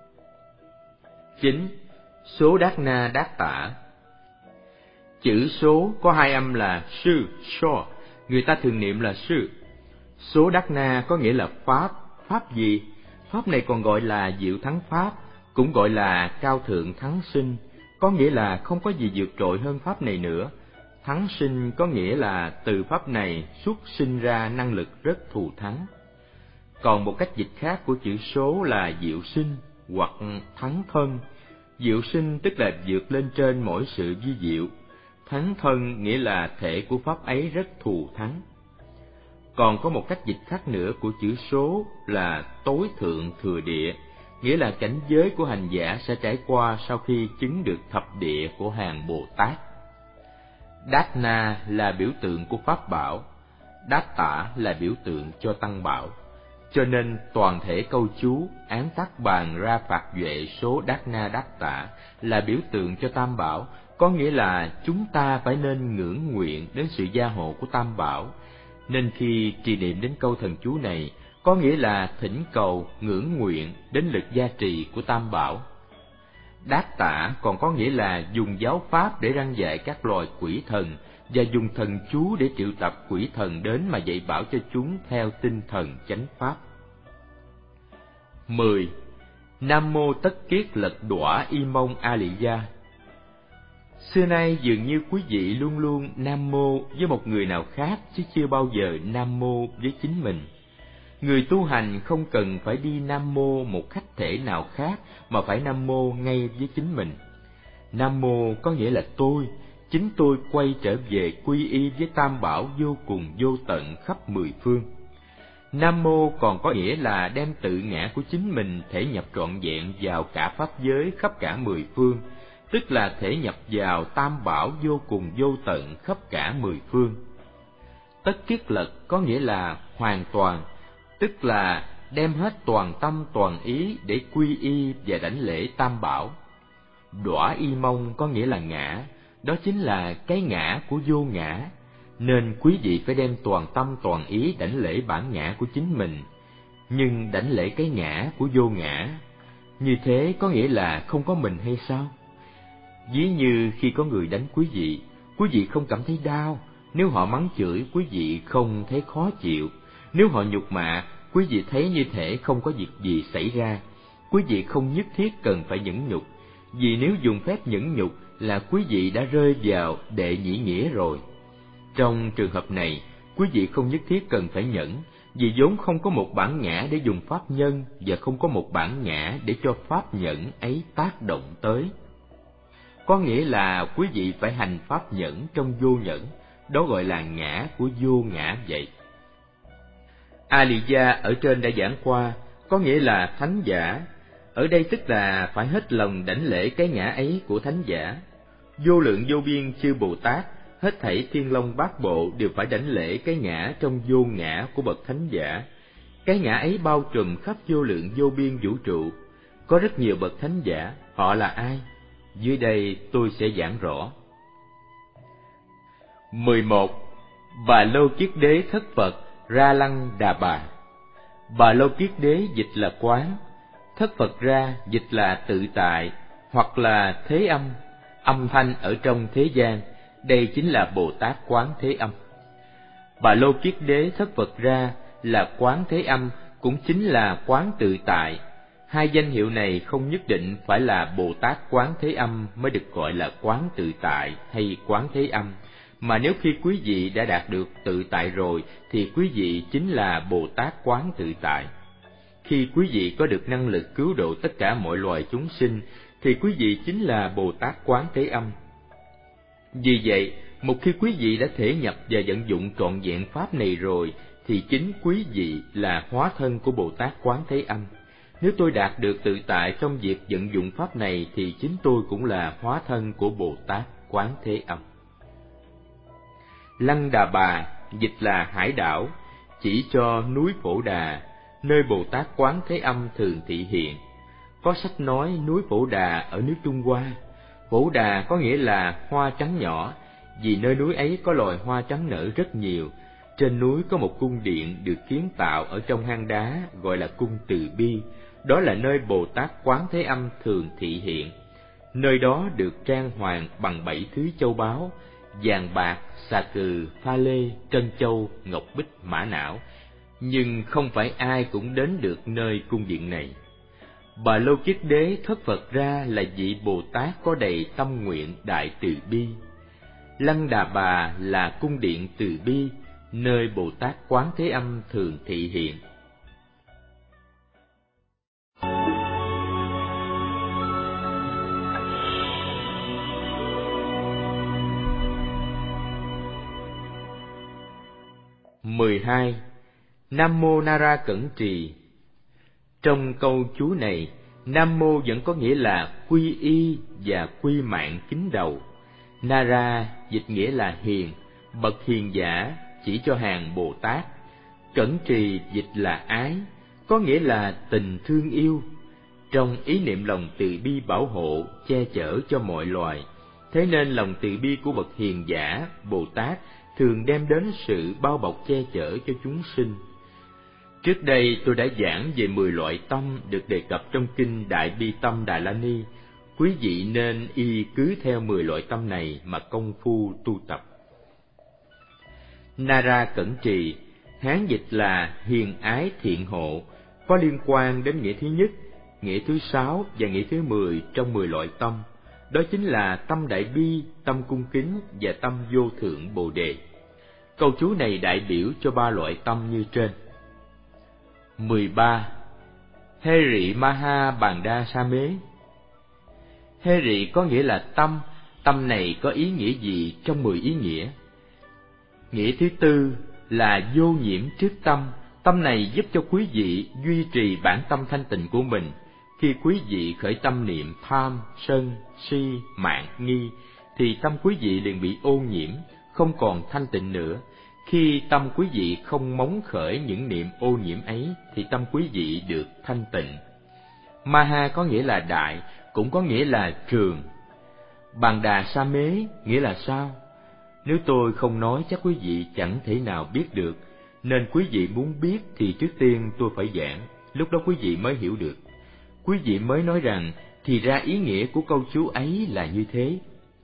Chín. Số Đát Na Đát Tả. Chữ số có hai âm là sư, so, người ta thường niệm là sư. Số Đát Na có nghĩa là pháp. Pháp gì? Pháp này còn gọi là diệu thắng pháp, cũng gọi là cao thượng thắng sinh, có nghĩa là không có gì vượt trội hơn pháp này nữa. Thắng sinh có nghĩa là từ pháp này xuất sinh ra năng lực rất thù thắng. Còn một cách dịch khác của chữ số là diệu sinh hoặc thắng thân. Diệu sinh tức là vượt lên trên mỗi sự vi diệu. Thắng thân nghĩa là thể của pháp ấy rất thù thắng. Còn có một cách dịch khác nữa của chữ số là tối thượng thừa địa, nghĩa là cảnh giới của hành giả sẽ trải qua sau khi chứng được thập địa của hàng Bồ Tát. Đát Na là biểu tượng của Pháp bảo, Đát Tả là biểu tượng cho Tăng bảo. Cho nên toàn thể câu chú án tác bàn ra Phạt Duệ số Đát Na Đát Tả là biểu tượng cho Tam bảo, có nghĩa là chúng ta phải nên ngưỡng nguyện đến sự gia hộ của Tam bảo. Nên khi trì niệm đến câu thần chú này, có nghĩa là thỉnh cầu, ngưỡng nguyện đến lực gia trì của Tam bảo. Đát Tả còn có nghĩa là dùng giáo pháp để răn dạy các loài quỷ thần, và dùng thần chú để triệu tập quỷ thần đến mà dạy bảo cho chúng theo tinh thần chánh pháp. Mười. Nam Mô Tất Kiết Lật Đọa Y Mông A Lị Gia. Xưa nay dường như quý vị luôn luôn Nam Mô với một người nào khác, chứ chưa bao giờ Nam Mô với chính mình. Người tu hành không cần phải đi Nam Mô một khách thể nào khác, mà phải Nam Mô ngay với chính mình. Nam Mô có nghĩa là tôi, chính tôi quay trở về quy y với Tam bảo vô cùng vô tận khắp mười phương. Nam Mô còn có nghĩa là đem tự ngã của chính mình thể nhập trọn vẹn vào cả pháp giới khắp cả mười phương, tức là thể nhập vào Tam bảo vô cùng vô tận khắp cả mười phương. Tất Kiết Lật có nghĩa là hoàn toàn, tức là đem hết toàn tâm toàn ý để quy y và đảnh lễ Tam Bảo. Đọa y mông có nghĩa là ngã, đó chính là cái ngã của vô ngã, nên quý vị phải đem toàn tâm toàn ý đảnh lễ bản ngã của chính mình, nhưng đảnh lễ cái ngã của vô ngã. Như thế có nghĩa là không có mình hay sao? Ví như khi có người đánh quý vị, quý vị không cảm thấy đau; nếu họ mắng chửi, quý vị không thấy khó chịu; nếu họ nhục mạ, quý vị thấy như thể không có việc gì xảy ra. Quý vị không nhất thiết cần phải nhẫn nhục, vì nếu dùng phép nhẫn nhục là quý vị đã rơi vào đệ nhị nghĩa rồi. Trong trường hợp này, quý vị không nhất thiết cần phải nhẫn, vì vốn không có một bản ngã để dùng pháp nhân và không có một bản ngã để cho pháp nhẫn ấy tác động tới. Có nghĩa là quý vị phải hành pháp nhẫn trong vô nhẫn, đó gọi là ngã của vô ngã vậy. A Lì Gia ở trên đã giảng qua, có nghĩa là thánh giả. Ở đây tức là phải hết lòng đảnh lễ cái ngã ấy của thánh giả. Vô lượng vô biên chư Bồ Tát, hết thảy thiên long bát bộ đều phải đảnh lễ cái ngã trong vô ngã của bậc thánh giả. Cái ngã ấy bao trùm khắp vô lượng vô biên vũ trụ. Có rất nhiều bậc thánh giả, họ là ai? Dưới đây tôi sẽ giảng rõ. mười một. Bà Lô Kiết Đế thất Phật Ra Lăng Đà Bà. Bà Lô Kiết Đế dịch là quán, thất Phật Ra dịch là tự tại hoặc là thế âm, âm thanh ở trong thế gian. Đây chính là Bồ Tát Quán Thế Âm. Bà Lô Kiết Đế thất Phật Ra là Quán Thế Âm, cũng chính là Quán Tự Tại. Hai danh hiệu này không nhất định phải là Bồ Tát Quán Thế Âm mới được gọi là Quán Tự Tại hay Quán Thế Âm, mà nếu khi quý vị đã đạt được tự tại rồi thì quý vị chính là Bồ Tát Quán Tự Tại. Khi quý vị có được năng lực cứu độ tất cả mọi loài chúng sinh thì quý vị chính là Bồ Tát Quán Thế Âm. Vì vậy, một khi quý vị đã thể nhập và vận dụng trọn vẹn pháp này rồi thì chính quý vị là hóa thân của Bồ Tát Quán Thế Âm. Nếu tôi đạt được tự tại trong việc vận dụng pháp này thì chính tôi cũng là hóa thân của Bồ Tát Quán Thế Âm. Lăng Đà Bà dịch là hải đảo, chỉ cho núi Phổ Đà, nơi Bồ Tát Quán Thế Âm thường thị hiện. Có sách nói núi Phổ Đà ở nước Trung Hoa. Phổ Đà có nghĩa là hoa trắng nhỏ, vì nơi núi ấy có loài hoa trắng nở rất nhiều. Trên núi có một cung điện được kiến tạo ở trong hang đá gọi là cung Từ Bi, đó là nơi Bồ Tát Quán Thế Âm thường thị hiện. Nơi đó được trang hoàng bằng bảy thứ châu báu: vàng bạc, xà cừ, pha lê, trân châu, ngọc bích, mã não. Nhưng không phải ai cũng đến được nơi cung điện này. Bà Lô Kiết Đế thất Phật Ra là vị Bồ Tát có đầy tâm nguyện đại từ bi. Lăng Đà Bà là cung điện từ bi, nơi Bồ Tát Quán Thế Âm thường thị hiện. mười hai. Nam Mô Nara Cẩn Trì. Trong câu chú này, Nam Mô vẫn có nghĩa là quy y và quy mạng kính đầu. Nara dịch nghĩa là hiền, bậc hiền giả, chỉ cho hàng Bồ Tát. Cẩn trì dịch là ái, có nghĩa là tình thương yêu. Trong ý niệm lòng từ bi bảo hộ, che chở cho mọi loài, thế nên lòng từ bi của bậc hiền giả, Bồ Tát thường đem đến sự bao bọc che chở cho chúng sinh. Trước đây tôi đã giảng về mười loại tâm được đề cập trong kinh Đại Bi Tâm Đà La Ni. Quý vị nên y cứ theo mười loại tâm này mà công phu tu tập. Nara Cẩn Trì, Hán dịch là hiền ái thiện hộ, có liên quan đến nghĩa thứ nhất, nghĩa thứ sáu và nghĩa thứ mười trong mười loại tâm. Đó chính là tâm đại bi, tâm cung kính và tâm vô thượng Bồ Đề. Câu chú này đại biểu cho ba loại tâm như trên. mười ba. Hê Rị Maha Bàn Đa Sa Mế. Hê Rị có nghĩa là tâm, tâm này có ý nghĩa gì trong mười ý nghĩa? Nghĩa thứ tư là vô nhiễm trước tâm, tâm này giúp cho quý vị duy trì bản tâm thanh tịnh của mình. Khi quý vị khởi tâm niệm tham, sân, si, mạn, nghi, thì tâm quý vị liền bị ô nhiễm, không còn thanh tịnh nữa. Khi tâm quý vị không móng khởi những niệm ô nhiễm ấy, thì tâm quý vị được thanh tịnh. Maha có nghĩa là đại, cũng có nghĩa là trường. Bàn đà sa mế nghĩa là sao? Nếu tôi không nói chắc quý vị chẳng thể nào biết được, nên quý vị muốn biết thì trước tiên tôi phải giảng, lúc đó quý vị mới hiểu được. Quý vị mới nói rằng, thì ra ý nghĩa của câu chú ấy là như thế.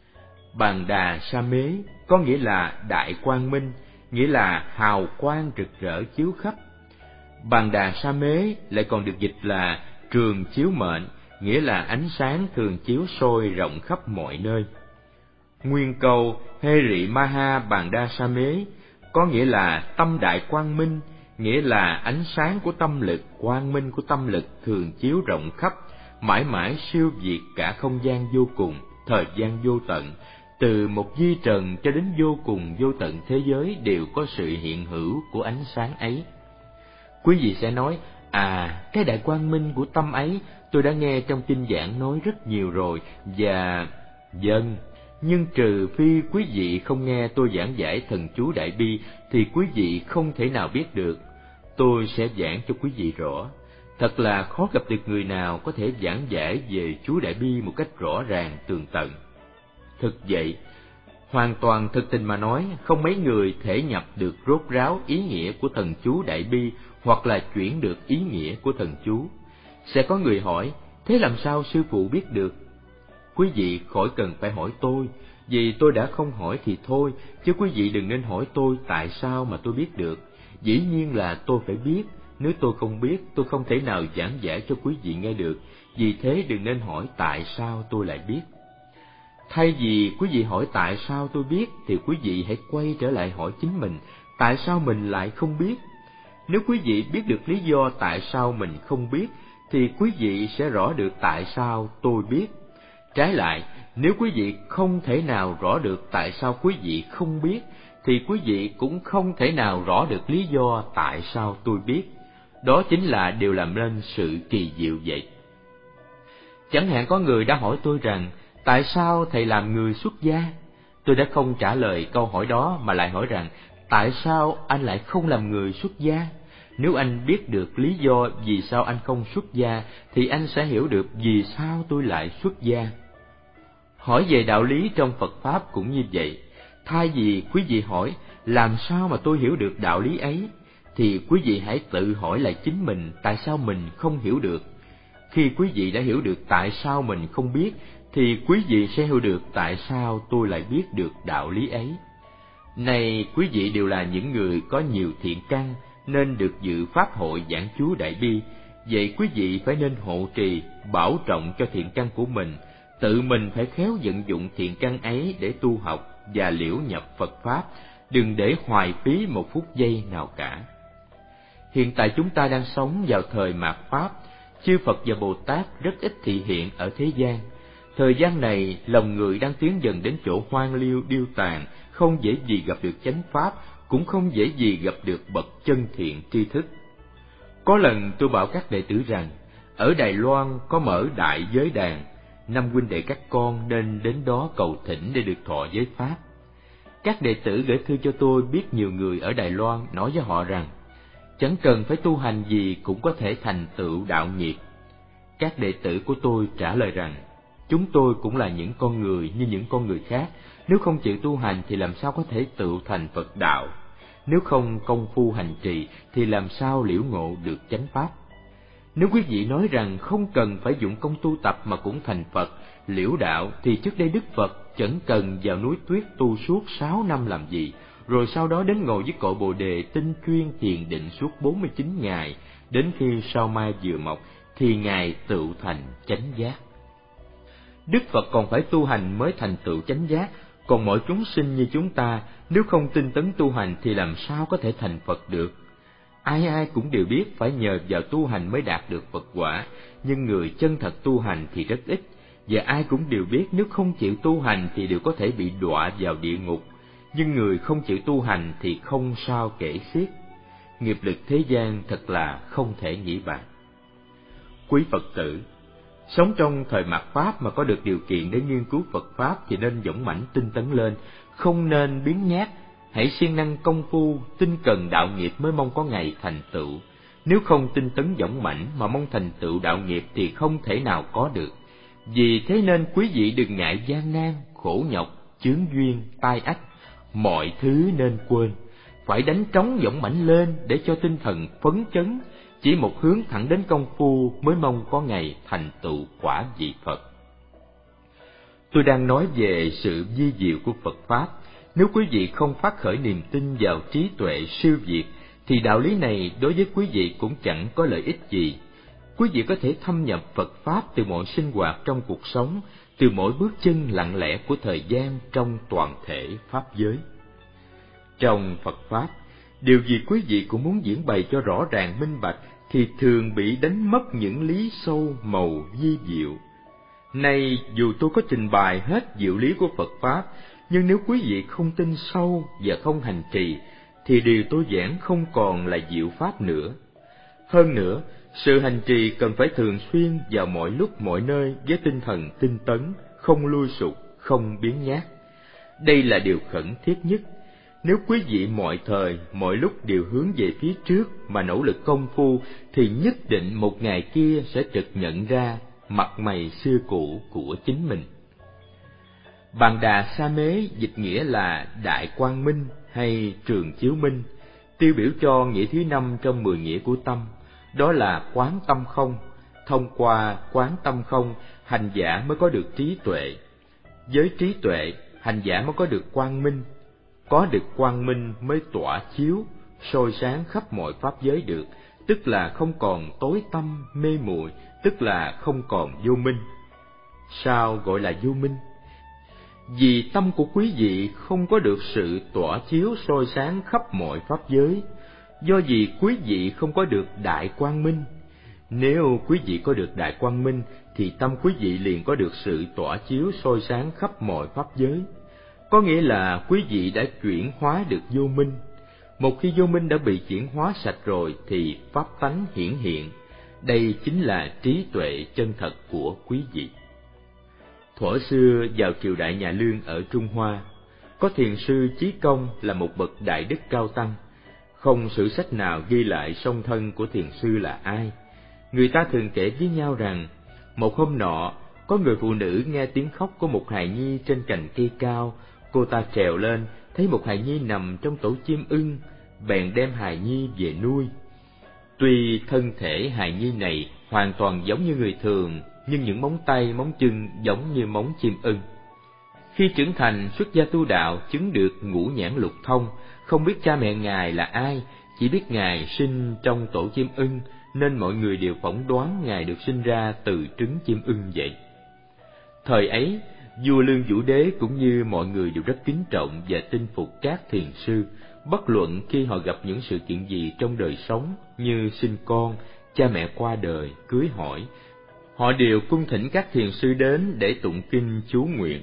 Bàn đà sa mế có nghĩa là đại quang minh, nghĩa là hào quang rực rỡ chiếu khắp. Bàn đà sa mế lại còn được dịch là trường chiếu mệnh, nghĩa là ánh sáng thường chiếu soi rộng khắp mọi nơi. Nguyên câu Hê Rị Maha Bàn Đa Sa Mế có nghĩa là tâm đại quang minh, nghĩa là ánh sáng của tâm lực, quang minh của tâm lực thường chiếu rộng khắp, mãi mãi siêu việt cả không gian vô cùng, thời gian vô tận, từ một vi trần cho đến vô cùng vô tận thế giới đều có sự hiện hữu của ánh sáng ấy. Quý vị sẽ nói, à, cái đại quang minh của tâm ấy tôi đã nghe trong kinh giảng nói rất nhiều rồi, và... Vâng, nhưng trừ phi quý vị không nghe tôi giảng giải thần chú Đại Bi thì quý vị không thể nào biết được. Tôi sẽ giảng cho quý vị rõ. Thật là khó gặp được người nào có thể giảng giải về chú Đại Bi một cách rõ ràng tường tận. Thực vậy, hoàn toàn thực tình mà nói, không mấy người thể nhập được rốt ráo ý nghĩa của thần chú Đại Bi hoặc là chuyển được ý nghĩa của thần chú. Sẽ có người hỏi, thế làm sao sư phụ biết được? Quý vị khỏi cần phải hỏi tôi, vì tôi đã không hỏi thì thôi, chứ quý vị đừng nên hỏi tôi tại sao mà tôi biết được. Dĩ nhiên là tôi phải biết, nếu tôi không biết tôi không thể nào giảng giải cho quý vị nghe được, vì thế đừng nên hỏi tại sao tôi lại biết. Thay vì quý vị hỏi tại sao tôi biết thì quý vị hãy quay trở lại hỏi chính mình, tại sao mình lại không biết? Nếu quý vị biết được lý do tại sao mình không biết thì quý vị sẽ rõ được tại sao tôi biết. Trái lại, nếu quý vị không thể nào rõ được tại sao quý vị không biết thì quý vị cũng không thể nào rõ được lý do tại sao tôi biết. Đó chính là điều làm nên sự kỳ diệu vậy. Chẳng hạn có người đã hỏi tôi rằng, tại sao thầy làm người xuất gia? Tôi đã không trả lời câu hỏi đó mà lại hỏi rằng, tại sao anh lại không làm người xuất gia? Nếu anh biết được lý do vì sao anh không xuất gia thì anh sẽ hiểu được vì sao tôi lại xuất gia. Hỏi về đạo lý trong Phật Pháp cũng như vậy. Thay vì quý vị hỏi, làm sao mà tôi hiểu được đạo lý ấy, thì quý vị hãy tự hỏi lại chính mình tại sao mình không hiểu được. Khi quý vị đã hiểu được tại sao mình không biết, thì quý vị sẽ hiểu được tại sao tôi lại biết được đạo lý ấy. Này, quý vị đều là những người có nhiều thiện căn, nên được dự Pháp hội giảng chú Đại Bi. Vậy quý vị phải nên hộ trì, bảo trọng cho thiện căn của mình, tự mình phải khéo vận dụng thiện căn ấy để tu học và liễu nhập Phật Pháp, đừng để hoài phí một phút giây nào cả. Hiện tại chúng ta đang sống vào thời mạt Pháp, chư Phật và Bồ Tát rất ít thị hiện ở thế gian. Thời gian này, lòng người đang tiến dần đến chỗ hoang liêu điêu tàn, không dễ gì gặp được chánh Pháp, cũng không dễ gì gặp được bậc chân thiện tri thức. Có lần tôi bảo các đệ tử rằng, ở Đài Loan có mở đại giới đàn, năm huynh đệ các con nên đến đó cầu thỉnh để được thọ giới Pháp. Các đệ tử gửi thư cho tôi biết nhiều người ở Đài Loan nói với họ rằng, chẳng cần phải tu hành gì cũng có thể thành tựu đạo nghiệp. Các đệ tử của tôi trả lời rằng, chúng tôi cũng là những con người như những con người khác, nếu không chịu tu hành thì làm sao có thể tựu thành Phật đạo? Nếu không công phu hành trì thì làm sao liễu ngộ được chánh Pháp? Nếu quý vị nói rằng không cần phải dụng công tu tập mà cũng thành Phật, liễu đạo, thì trước đây Đức Phật chẳng cần vào núi tuyết tu suốt sáu năm làm gì, rồi sau đó đến ngồi với cội Bồ Đề tinh chuyên thiền định suốt bốn mươi chín ngày, đến khi sao mai vừa mọc thì Ngài tựu thành chánh giác. Đức Phật còn phải tu hành mới thành tựu chánh giác, còn mọi chúng sinh như chúng ta nếu không tinh tấn tu hành thì làm sao có thể thành Phật được? Ai ai cũng đều biết phải nhờ vào tu hành mới đạt được Phật quả, nhưng người chân thật tu hành thì rất ít, và ai cũng đều biết nếu không chịu tu hành thì đều có thể bị đọa vào địa ngục, nhưng người không chịu tu hành thì không sao kể xiết. Nghiệp lực thế gian thật là không thể nghĩ bàn. Quý Phật tử, sống trong thời mạt Pháp mà có được điều kiện để nghiên cứu Phật Pháp thì nên dũng mãnh tinh tấn lên, không nên biếng nhác, hãy siêng năng công phu, tinh cần đạo nghiệp mới mong có ngày thành tựu. Nếu không tinh tấn dũng mãnh mà mong thành tựu đạo nghiệp thì không thể nào có được. Vì thế nên quý vị đừng ngại gian nan, khổ nhọc, chướng duyên, tai ách, mọi thứ nên quên. Phải đánh trống dũng mãnh lên để cho tinh thần phấn chấn, chỉ một hướng thẳng đến công phu mới mong có ngày thành tựu quả vị Phật. Tôi đang nói về sự vi diệu của Phật Pháp. Nếu quý vị không phát khởi niềm tin vào trí tuệ siêu việt, thì đạo lý này đối với quý vị cũng chẳng có lợi ích gì. Quý vị có thể thâm nhập Phật Pháp từ mọi sinh hoạt trong cuộc sống, từ mỗi bước chân lặng lẽ của thời gian trong toàn thể Pháp giới. Trong Phật Pháp, điều gì quý vị cũng muốn diễn bày cho rõ ràng minh bạch, thì thường bị đánh mất những lý sâu màu vi diệu. Nay, dù tôi có trình bày hết diệu lý của Phật Pháp, nhưng nếu quý vị không tin sâu và không hành trì, thì điều tôi giảng không còn là diệu Pháp nữa. Hơn nữa, sự hành trì cần phải thường xuyên vào mọi lúc mọi nơi với tinh thần tinh tấn, không lui sụt, không biến nhát. Đây là điều khẩn thiết nhất. Nếu quý vị mọi thời, mọi lúc đều hướng về phía trước mà nỗ lực công phu, thì nhất định một ngày kia sẽ trực nhận ra mặt mày xưa cũ của chính mình. Bàn Đà Sa Mế dịch nghĩa là Đại Quang Minh hay Trường Chiếu Minh, tiêu biểu cho nghĩa thứ năm trong mười nghĩa của tâm, đó là quán tâm không. Thông qua quán tâm không, hành giả mới có được trí tuệ. Với trí tuệ, hành giả mới có được quang minh. Có được quang minh mới tỏa chiếu, soi sáng khắp mọi pháp giới được, tức là không còn tối tăm mê muội, tức là không còn vô minh. Sao gọi là vô minh? Vì tâm của quý vị không có được sự tỏa chiếu soi sáng khắp mọi pháp giới, do vì quý vị không có được đại quang minh. Nếu quý vị có được đại quang minh, thì tâm quý vị liền có được sự tỏa chiếu soi sáng khắp mọi pháp giới. Có nghĩa là quý vị đã chuyển hóa được vô minh. Một khi vô minh đã bị chuyển hóa sạch rồi thì pháp tánh hiển hiện. Đây chính là trí tuệ chân thật của quý vị. Thuở xưa vào triều đại nhà Lương ở Trung Hoa, có thiền sư Chí Công là một bậc đại đức cao tăng. Không sử sách nào ghi lại song thân của thiền sư là ai. Người ta thường kể với nhau rằng, một hôm nọ, có người phụ nữ nghe tiếng khóc của một hài nhi trên cành cây cao. Cô ta trèo lên, thấy một hài nhi nằm trong tổ chim ưng, bèn đem hài nhi về nuôi. Tuy thân thể hài nhi này hoàn toàn giống như người thường, nhưng những móng tay, móng chân giống như móng chim ưng. Khi trưởng thành, xuất gia tu đạo, chứng được ngũ nhãn lục thông, không biết cha mẹ ngài là ai, chỉ biết ngài sinh trong tổ chim ưng, nên mọi người đều phỏng đoán ngài được sinh ra từ trứng chim ưng vậy. Thời ấy, vua Lương Vũ Đế cũng như mọi người đều rất kính trọng và tin phục các thiền sư, bất luận khi họ gặp những sự kiện gì trong đời sống như sinh con, cha mẹ qua đời, cưới hỏi, họ đều cung thỉnh các thiền sư đến để tụng kinh chú nguyện.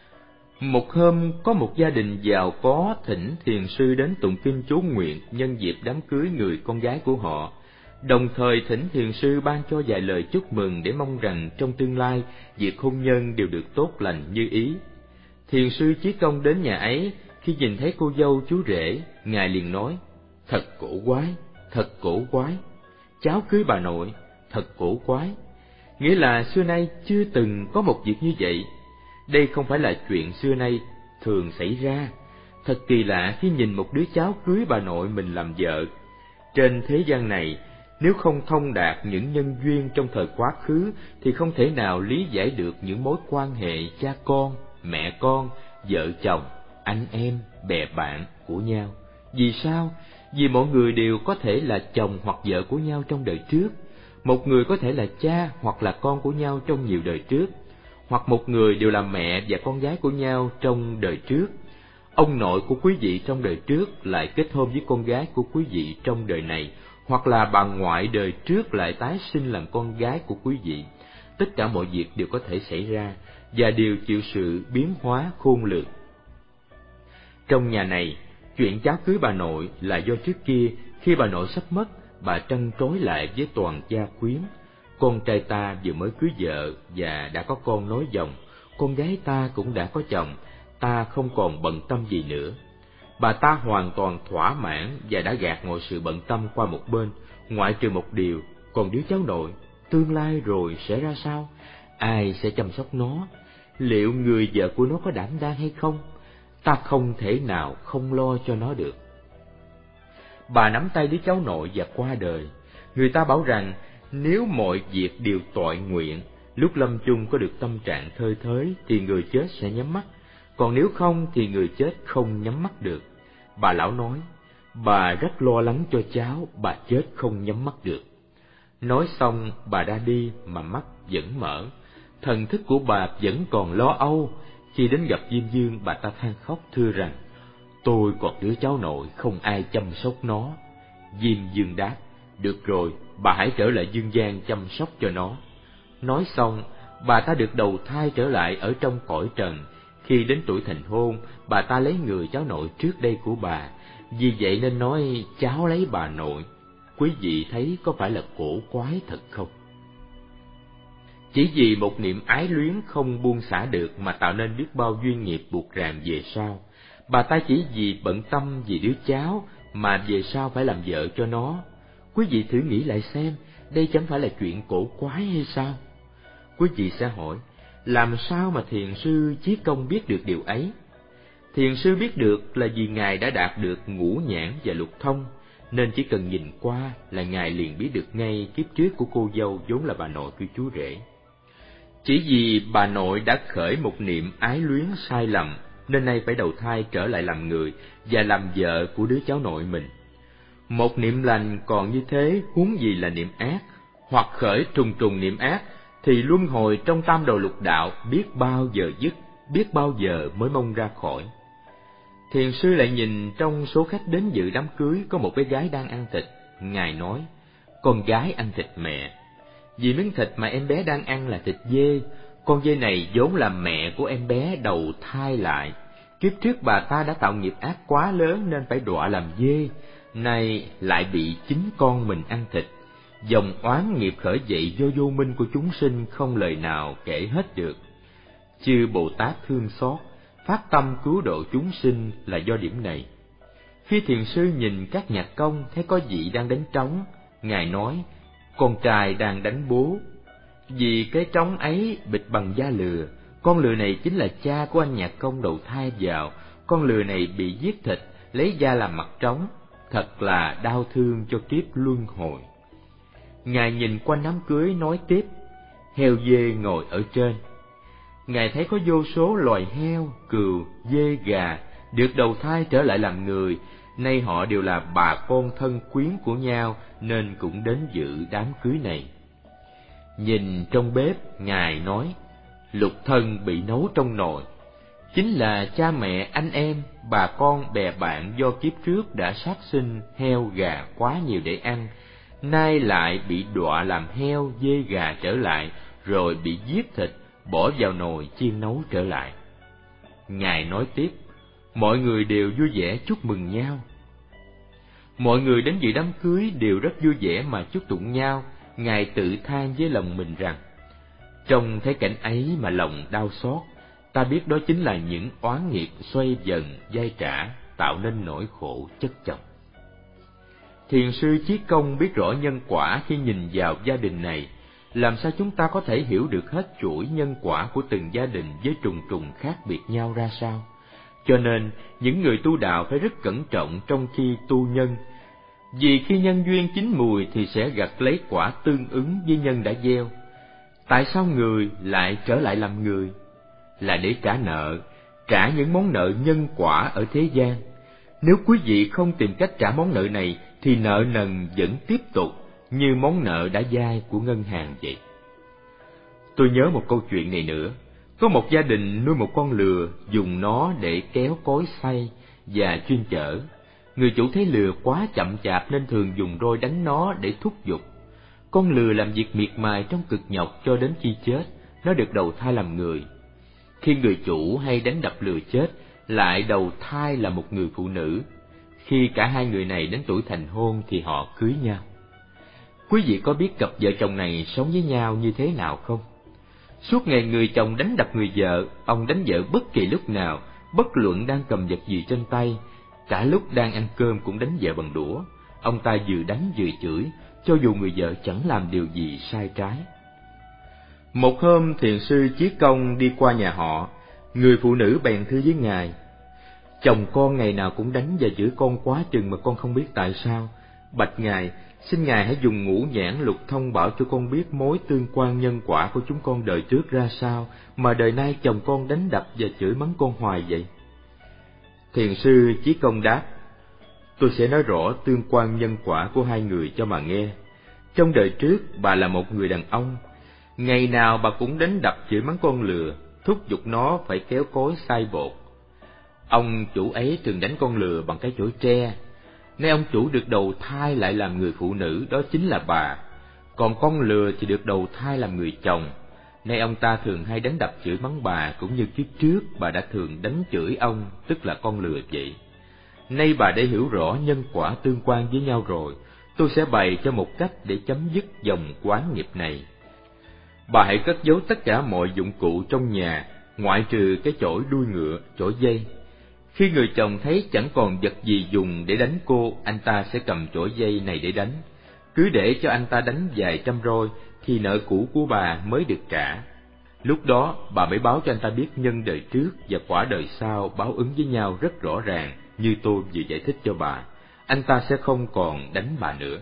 Một hôm, có một gia đình giàu có thỉnh thiền sư đến tụng kinh chú nguyện nhân dịp đám cưới người con gái của họ, đồng thời thỉnh thiền sư ban cho vài lời chúc mừng để mong rằng trong tương lai việc hôn nhân đều được tốt lành như ý. Thiền sư Chí Công đến nhà ấy, khi nhìn thấy cô dâu chú rể, ngài liền nói: "Thật cổ quái, thật cổ quái, cháu cưới bà nội, thật cổ quái." Nghĩa là xưa nay chưa từng có một việc như vậy. Đây không phải là chuyện xưa nay thường xảy ra. Thật kỳ lạ khi nhìn một đứa cháu cưới bà nội mình làm vợ. Trên thế gian này, nếu không thông đạt những nhân duyên trong thời quá khứ, thì không thể nào lý giải được những mối quan hệ cha con, mẹ con, vợ chồng, anh em, bè bạn của nhau. Vì sao? Vì mọi người đều có thể là chồng hoặc vợ của nhau trong đời trước. Một người có thể là cha hoặc là con của nhau trong nhiều đời trước, hoặc một người đều là mẹ và con gái của nhau trong đời trước. Ông nội của quý vị trong đời trước lại kết hôn với con gái của quý vị trong đời này, hoặc là bà ngoại đời trước lại tái sinh làm con gái của quý vị. Tất cả mọi việc đều có thể xảy ra và đều chịu sự biến hóa khôn lường. Trong nhà này, chuyện cháu cưới bà nội là do trước kia khi bà nội sắp mất, bà trăn trối lại với toàn gia quyến. Con trai ta vừa mới cưới vợ và đã có con nối dòng, con gái ta cũng đã có chồng, ta không còn bận tâm gì nữa. bà ta hoàn toàn thỏa mãn và đã gạt mọi sự bận tâm qua một bên, ngoại trừ một điều, còn đứa cháu nội, tương lai rồi sẽ ra sao? Ai sẽ chăm sóc nó? Liệu người vợ của nó có đảm đang hay không? Ta không thể nào không lo cho nó được. Bà nắm tay đứa cháu nội và qua đời. Người ta bảo rằng nếu mọi việc đều toại nguyện, lúc lâm chung có được tâm trạng thơi thới thì người chết sẽ nhắm mắt, còn nếu không thì người chết không nhắm mắt được. Bà lão nói, bà rất lo lắng cho cháu, bà chết không nhắm mắt được. Nói xong bà đã đi mà mắt vẫn mở, thần thức của bà vẫn còn lo âu. Khi đến gặp Diêm Dương, bà ta than khóc thưa rằng, tôi còn đứa cháu nội không ai chăm sóc nó. Diêm Dương đáp, được rồi, bà hãy trở lại dương gian chăm sóc cho nó. Nói xong, bà ta được đầu thai trở lại ở trong cõi trần. Khi đến tuổi thành hôn, bà ta lấy người cháu nội trước đây của bà, vì vậy nên nói cháu lấy bà nội. Quý vị thấy có phải là cổ quái thật không? Chỉ vì một niệm ái luyến không buông xả được mà tạo nên biết bao duyên nghiệp buộc ràng về sau. Bà ta chỉ vì bận tâm vì đứa cháu mà về sau phải làm vợ cho nó. Quý vị thử nghĩ lại xem, đây chẳng phải là chuyện cổ quái hay sao? Quý vị sẽ hỏi, làm sao mà thiền sư Chí Công biết được điều ấy? Thiền sư biết được là vì Ngài đã đạt được ngũ nhãn và lục thông, nên chỉ cần nhìn qua là Ngài liền biết được ngay kiếp trước của cô dâu vốn là bà nội của chú rể. Chỉ vì bà nội đã khởi một niệm ái luyến sai lầm, nên nay phải đầu thai trở lại làm người và làm vợ của đứa cháu nội mình. Một niệm lành còn như thế, huống gì là niệm ác, hoặc khởi trùng trùng niệm ác, thì luân hồi trong tam đồ lục đạo biết bao giờ dứt, biết bao giờ mới mong ra khỏi. Thiền sư lại nhìn trong số khách đến dự đám cưới có một bé gái đang ăn thịt. Ngài nói, con gái ăn thịt mẹ. Vì miếng thịt mà em bé đang ăn là thịt dê, con dê này vốn là mẹ của em bé đầu thai lại. Kiếp trước bà ta đã tạo nghiệp ác quá lớn nên phải đọa làm dê, nay lại bị chính con mình ăn thịt. Dòng oán nghiệp khởi dậy do vô minh của chúng sinh không lời nào kể hết được. Chư Bồ Tát thương xót, phát tâm cứu độ chúng sinh là do điểm này. Khi thiền sư nhìn các nhạc công thấy có vị đang đánh trống, Ngài nói, con trai đang đánh bố. Vì cái trống ấy bịt bằng da lừa, con lừa này chính là cha của anh nhạc công đầu thai vào. Con lừa này bị giết thịt, lấy da làm mặt trống, thật là đau thương cho kiếp luân hồi. Ngài nhìn quanh đám cưới nói tiếp, heo dê ngồi ở trên. Ngài thấy có vô số loài heo, cừu, dê, gà được đầu thai trở lại làm người, nay họ đều là bà con thân quyến của nhau nên cũng đến dự đám cưới này. Nhìn trong bếp, Ngài nói, lục thân bị nấu trong nồi, chính là cha mẹ, anh em, bà con, bè bạn do kiếp trước đã sát sinh heo, gà quá nhiều để ăn, nay lại bị đọa làm heo, dê, gà trở lại, rồi bị giết thịt, bỏ vào nồi chiên nấu trở lại. Ngài nói tiếp, mọi người đều vui vẻ chúc mừng nhau. Mọi người đến dự đám cưới đều rất vui vẻ mà chúc tụng nhau. Ngài tự than với lòng mình rằng, trông thấy cảnh ấy mà lòng đau xót, ta biết đó chính là những oán nghiệp xoay dần dai trả, tạo nên nỗi khổ chất chồng. Thiền sư Chí Công biết rõ nhân quả khi nhìn vào gia đình này. Làm sao chúng ta có thể hiểu được hết chuỗi nhân quả của từng gia đình với trùng trùng khác biệt nhau ra sao? Cho nên, những người tu đạo phải rất cẩn trọng trong khi tu nhân. Vì khi nhân duyên chín mùi thì sẽ gặt lấy quả tương ứng với nhân đã gieo. Tại sao người lại trở lại làm người? Là để trả nợ, trả những món nợ nhân quả ở thế gian. Nếu quý vị không tìm cách trả món nợ này thì nợ nần vẫn tiếp tục như món nợ đã vay của ngân hàng vậy. Tôi nhớ một câu chuyện này nữa. Có một gia đình nuôi một con lừa, dùng nó để kéo cối xay và chuyên chở. Người chủ thấy lừa quá chậm chạp nên thường dùng roi đánh nó để thúc giục. Con lừa làm việc miệt mài trong cực nhọc cho đến khi chết, nó được đầu thai làm người. Khi người chủ hay đánh đập lừa chết, lại đầu thai là một người phụ nữ. Khi cả hai người này đến tuổi thành hôn thì họ cưới nhau. Quý vị có biết cặp vợ chồng này sống với nhau như thế nào không? Suốt ngày người chồng đánh đập người vợ, ông đánh vợ bất kỳ lúc nào, bất luận đang cầm vật gì trên tay. cả lúc đang ăn cơm cũng đánh vợ bằng đũa. Ông ta vừa đánh vừa chửi, cho dù người vợ chẳng làm điều gì sai trái. Một hôm thiền sư Chí Công đi qua nhà họ, người phụ nữ bèn thưa với ngài: chồng con ngày nào cũng đánh và chửi con quá chừng mà con không biết tại sao. Bạch ngài, xin ngài hãy dùng ngũ nhãn lục thông bảo cho con biết mối tương quan nhân quả của chúng con đời trước ra sao mà đời nay chồng con đánh đập và chửi mắng con hoài vậy. Thiền sư Chí Công đáp: tôi sẽ nói rõ tương quan nhân quả của hai người cho mà nghe. Trong đời trước bà là một người đàn ông, ngày nào bà cũng đánh đập chửi mắng con lừa, thúc giục nó phải kéo cối xay bột. Ông chủ ấy thường đánh con lừa bằng cái chổi tre. Nay ông chủ được đầu thai lại làm người phụ nữ, đó chính là bà. Còn con lừa thì được đầu thai làm người chồng. Nay ông ta thường hay đánh đập chửi mắng bà, cũng như kiếp trước bà đã thường đánh chửi ông, tức là con lừa vậy. Nay bà đã hiểu rõ nhân quả tương quan với nhau rồi, tôi sẽ bày cho một cách để chấm dứt dòng oán nghiệp này. Bà hãy cất giấu tất cả mọi dụng cụ trong nhà, ngoại trừ cái chổi đuôi ngựa, chổi dây. Khi người chồng thấy chẳng còn vật gì dùng để đánh cô, anh ta sẽ cầm chổi dây này để đánh. Cứ để cho anh ta đánh vài trăm roi, thì nợ cũ của bà mới được trả. Lúc đó bà mới báo cho anh ta biết nhân đời trước và quả đời sau báo ứng với nhau rất rõ ràng, như tôi vừa giải thích cho bà. Anh ta sẽ không còn đánh bà nữa.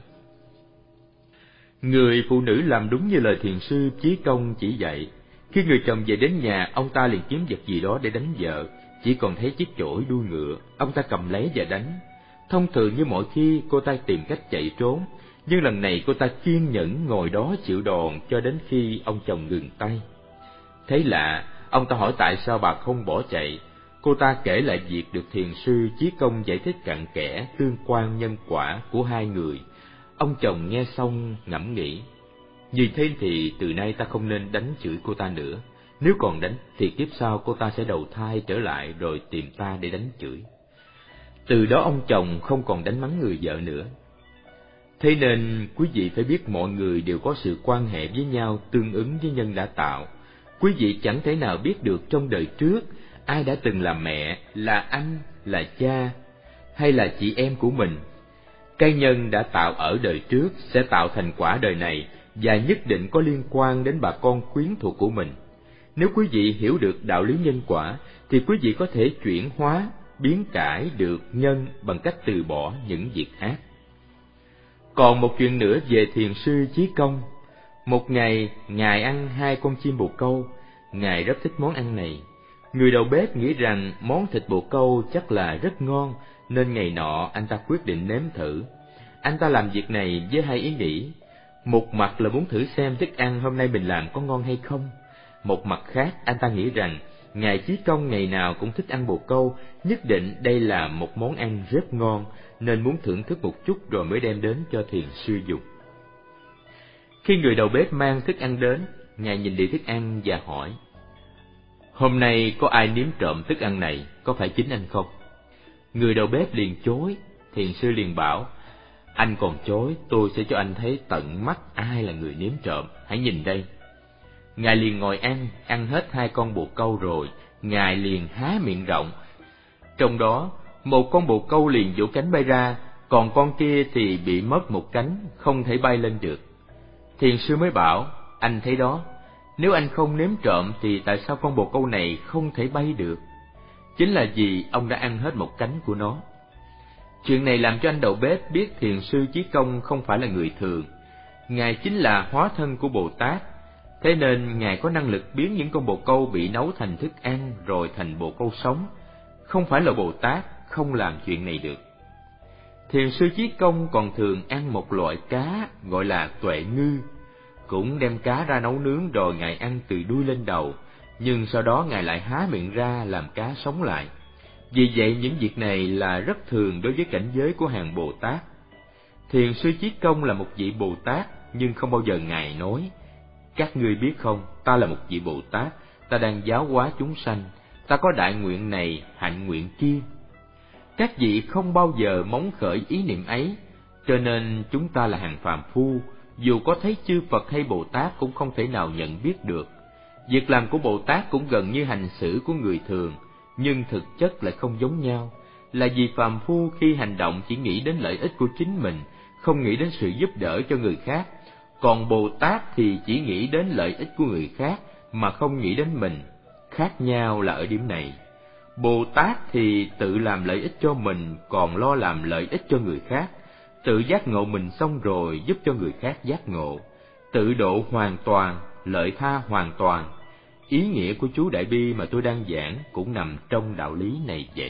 Người phụ nữ làm đúng như lời thiền sư Chí Công chỉ dạy. Khi người chồng về đến nhà, ông ta liền kiếm vật gì đó để đánh vợ. Chỉ còn thấy chiếc chổi đuôi ngựa, ông ta cầm lấy và đánh. Thông thường như mọi khi, cô ta tìm cách chạy trốn, nhưng lần này cô ta kiên nhẫn ngồi đó chịu đòn cho đến khi ông chồng ngừng tay. Thấy lạ, ông ta hỏi tại sao bà không bỏ chạy. Cô ta kể lại việc được thiền sư Chí Công giải thích cặn kẽ tương quan nhân quả của hai người. Ông chồng nghe xong ngẫm nghĩ: như thế thì từ nay ta không nên đánh chửi cô ta nữa. Nếu còn đánh thì kiếp sau cô ta sẽ đầu thai trở lại rồi tìm ta để đánh chửi. Từ đó ông chồng không còn đánh mắng người vợ nữa. Thế nên quý vị phải biết mọi người đều có sự quan hệ với nhau tương ứng với nhân đã tạo. Quý vị chẳng thể nào biết được trong đời trước ai đã từng là mẹ, là anh, là cha hay là chị em của mình. Cái nhân đã tạo ở đời trước sẽ tạo thành quả đời này và nhất định có liên quan đến bà con quyến thuộc của mình. Nếu quý vị hiểu được đạo lý nhân quả thì quý vị có thể chuyển hóa, biến cải được nhân bằng cách từ bỏ những việc ác. Còn một chuyện nữa về thiền sư Chí Công. Một ngày, ngài ăn hai con chim bồ câu. Ngài rất thích món ăn này. Người đầu bếp nghĩ rằng món thịt bồ câu chắc là rất ngon, nên ngày nọ anh ta quyết định nếm thử. Anh ta làm việc này với hai ý nghĩ. Một mặt là muốn thử xem thức ăn hôm nay mình làm có ngon hay không. Một mặt khác, anh ta nghĩ rằng ngài Chí Công ngày nào cũng thích ăn bồ câu, nhất định đây là một món ăn rất ngon, nên muốn thưởng thức một chút rồi mới đem đến cho thiền sư dùng. Khi người đầu bếp mang thức ăn đến, ngài nhìn đĩa thức ăn và hỏi: hôm nay có ai nếm trộm thức ăn này, có phải chính anh không? Người đầu bếp liền chối. Thiền sư liền bảo: anh còn chối, tôi sẽ cho anh thấy tận mắt ai là người nếm trộm, hãy nhìn đây. Ngài liền ngồi ăn, ăn hết hai con bồ câu rồi, ngài liền há miệng rộng. Trong đó, một con bồ câu liền vỗ cánh bay ra, còn con kia thì bị mất một cánh, không thể bay lên được. Thiền sư mới bảo: anh thấy đó, nếu anh không nếm trộm thì tại sao con bồ câu này không thể bay được? Chính là vì ông đã ăn hết một cánh của nó. Chuyện này làm cho anh đầu bếp biết thiền sư Chí Công không phải là người thường. Ngài chính là hóa thân của Bồ Tát. Thế nên ngài có năng lực biến những con bồ câu bị nấu thành thức ăn rồi thành bồ câu sống. Không phải là Bồ Tát không làm chuyện này được. Thiền sư Chí Công còn thường ăn một loại cá gọi là tuệ ngư. Cũng đem cá ra nấu nướng rồi ngài ăn từ đuôi lên đầu, nhưng sau đó ngài lại há miệng ra làm cá sống lại. Vì vậy những việc này là rất thường đối với cảnh giới của hàng Bồ Tát. Thiền sư Chí Công là một vị Bồ Tát, nhưng không bao giờ ngài nói: các ngươi biết không, ta là một vị Bồ Tát, ta đang giáo hóa chúng sanh, ta có đại nguyện này, hạnh nguyện kia. Các vị không bao giờ móng khởi ý niệm ấy, cho nên chúng ta là hàng phàm phu, dù có thấy chư Phật hay Bồ Tát cũng không thể nào nhận biết được. Việc làm của Bồ Tát cũng gần như hành xử của người thường, nhưng thực chất lại không giống nhau. là vì phàm phu khi hành động chỉ nghĩ đến lợi ích của chính mình, không nghĩ đến sự giúp đỡ cho người khác. Còn Bồ Tát thì chỉ nghĩ đến lợi ích của người khác mà không nghĩ đến mình. Khác nhau là ở điểm này. Bồ Tát thì tự làm lợi ích cho mình, còn lo làm lợi ích cho người khác. Tự giác ngộ mình xong rồi giúp cho người khác giác ngộ. Tự độ hoàn toàn, lợi tha hoàn toàn. Ý nghĩa của chú Đại Bi mà tôi đang giảng cũng nằm trong đạo lý này vậy.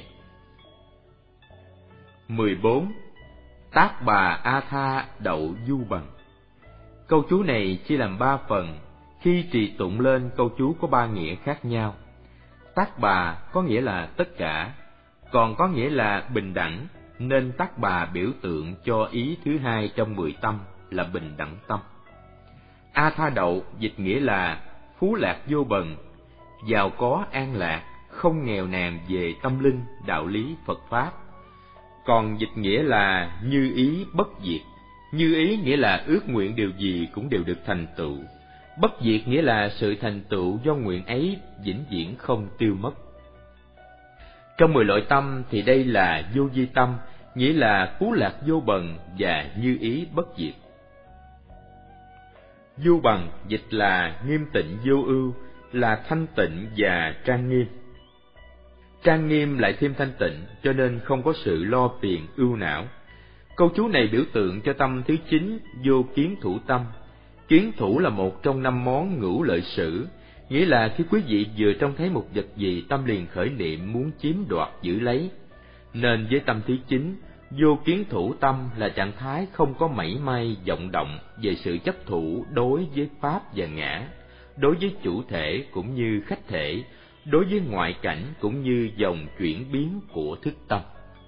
mười bốn. Tác bà A Tha đậu du bằng. Câu chú này chia làm ba phần. Khi trì tụng lên, câu chú có ba nghĩa khác nhau. Tác bà có nghĩa là tất cả, còn có nghĩa là bình đẳng, nên tác bà biểu tượng cho ý thứ hai trong mười tâm là bình đẳng tâm. A Tha đậu dịch nghĩa là phú lạc vô bần, giàu có an lạc, không nghèo nàn về tâm linh, đạo lý Phật Pháp. Còn dịch nghĩa là như ý bất diệt. Như ý nghĩa là ước nguyện điều gì cũng đều được thành tựu. Bất diệt nghĩa là sự thành tựu do nguyện ấy vĩnh viễn không tiêu mất. Trong mười loại tâm thì đây là vô vi tâm, nghĩa là phú lạc vô bần và như ý bất diệt. Vô bằng dịch là nghiêm tịnh vô ưu, là thanh tịnh và trang nghiêm. Trang nghiêm lại thêm thanh tịnh, cho nên không có sự lo phiền ưu não. Câu chú này biểu tượng cho tâm thứ chín, vô kiến thủ tâm. Kiến thủ là một trong năm món ngũ lợi sử, nghĩa là khi quý vị vừa trông thấy một vật gì, tâm liền khởi niệm muốn chiếm đoạt giữ lấy. Nên với tâm thứ chín, vô kiến thủ tâm là trạng thái không có mảy may vọng động về sự chấp thủ đối với pháp và ngã, đối với chủ thể cũng như khách thể, đối với ngoại cảnh cũng như dòng chuyển biến của thức tâm.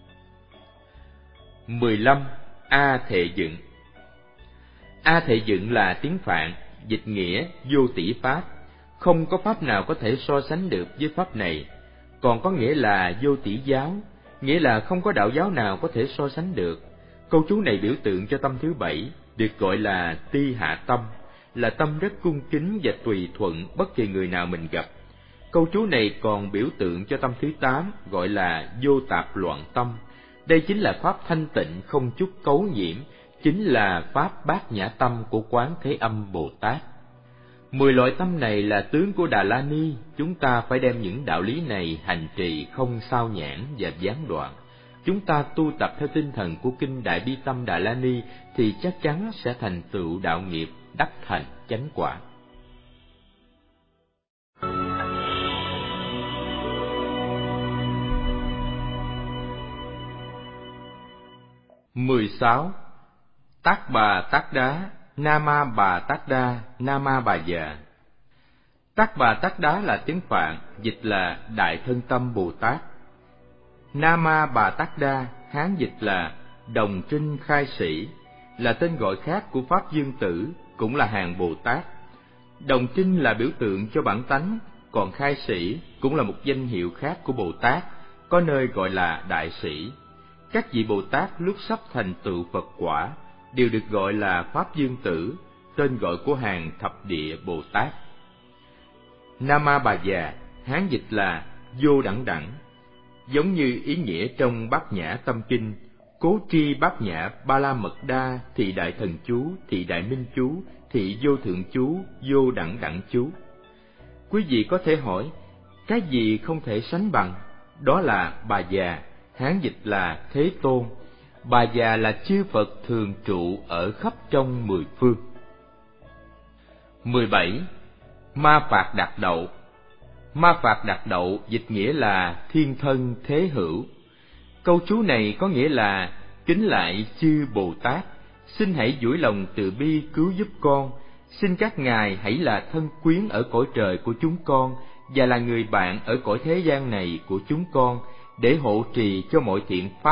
mười lăm. A Thệ Dựng. A Thệ Dựng là tiếng Phạn, dịch nghĩa vô tỷ pháp, không có pháp nào có thể so sánh được với pháp này. Còn có nghĩa là vô tỷ giáo, nghĩa là không có đạo giáo nào có thể so sánh được. Câu chú này biểu tượng cho tâm thứ bảy, được gọi là ti hạ tâm, là tâm rất cung kính và tùy thuận bất kỳ người nào mình gặp. Câu chú này còn biểu tượng cho tâm thứ tám, gọi là vô tạp loạn tâm. Đây chính là pháp thanh tịnh không chút cấu nhiễm, chính là pháp bát nhã tâm của Quán Thế Âm Bồ Tát. Mười loại tâm này là tướng của Đà La Ni, chúng ta phải đem những đạo lý này hành trì không sao nhãng và gián đoạn. Chúng ta tu tập theo tinh thần của kinh Đại Bi Tâm Đà La Ni thì chắc chắn sẽ thành tựu đạo nghiệp, đắc thành chánh quả. mười sáu. Tác bà tác đá, Nama bà tác đa, Nama bà già. Tác bà tác đá là tiếng Phạn, dịch là Đại Thân Tâm Bồ Tát. Nama bà tác đa, Hán dịch là Đồng Trinh Khai Sĩ, là tên gọi khác của Pháp Dương Tử, cũng là hàng Bồ Tát. Đồng Trinh là biểu tượng cho bản tánh, còn Khai Sĩ cũng là một danh hiệu khác của Bồ Tát, có nơi gọi là Đại Sĩ. Các vị Bồ Tát lúc sắp thành tựu Phật quả đều được gọi là Pháp Dương Tử, tên gọi của hàng thập địa Bồ Tát. Nama bà già, Hán dịch là vô đẳng đẳng, giống như ý nghĩa trong Bát Nhã Tâm Kinh, Cố tri Bát Nhã Ba La Mật Đa, Thị Đại Thần Chú, Thị Đại Minh Chú, Thị Vô Thượng Chú, Vô Đẳng Đẳng Chú. Quý vị có thể hỏi, cái gì không thể sánh bằng? Đó là bà già, Hán dịch là Thế Tôn. Bà già là chư Phật thường trụ ở khắp trong mười phương. mười bảy. Ma Phạt Đạt Đậu. Ma Phạt Đạt Đậu dịch nghĩa là thiên thân thế hữu. Câu chú này có nghĩa là kính lại chư Bồ Tát, xin hãy duỗi lòng từ bi cứu giúp con, xin các ngài hãy là thân quyến ở cõi trời của chúng con và là người bạn ở cõi thế gian này của chúng con, để hộ trì cho mọi thiện pháp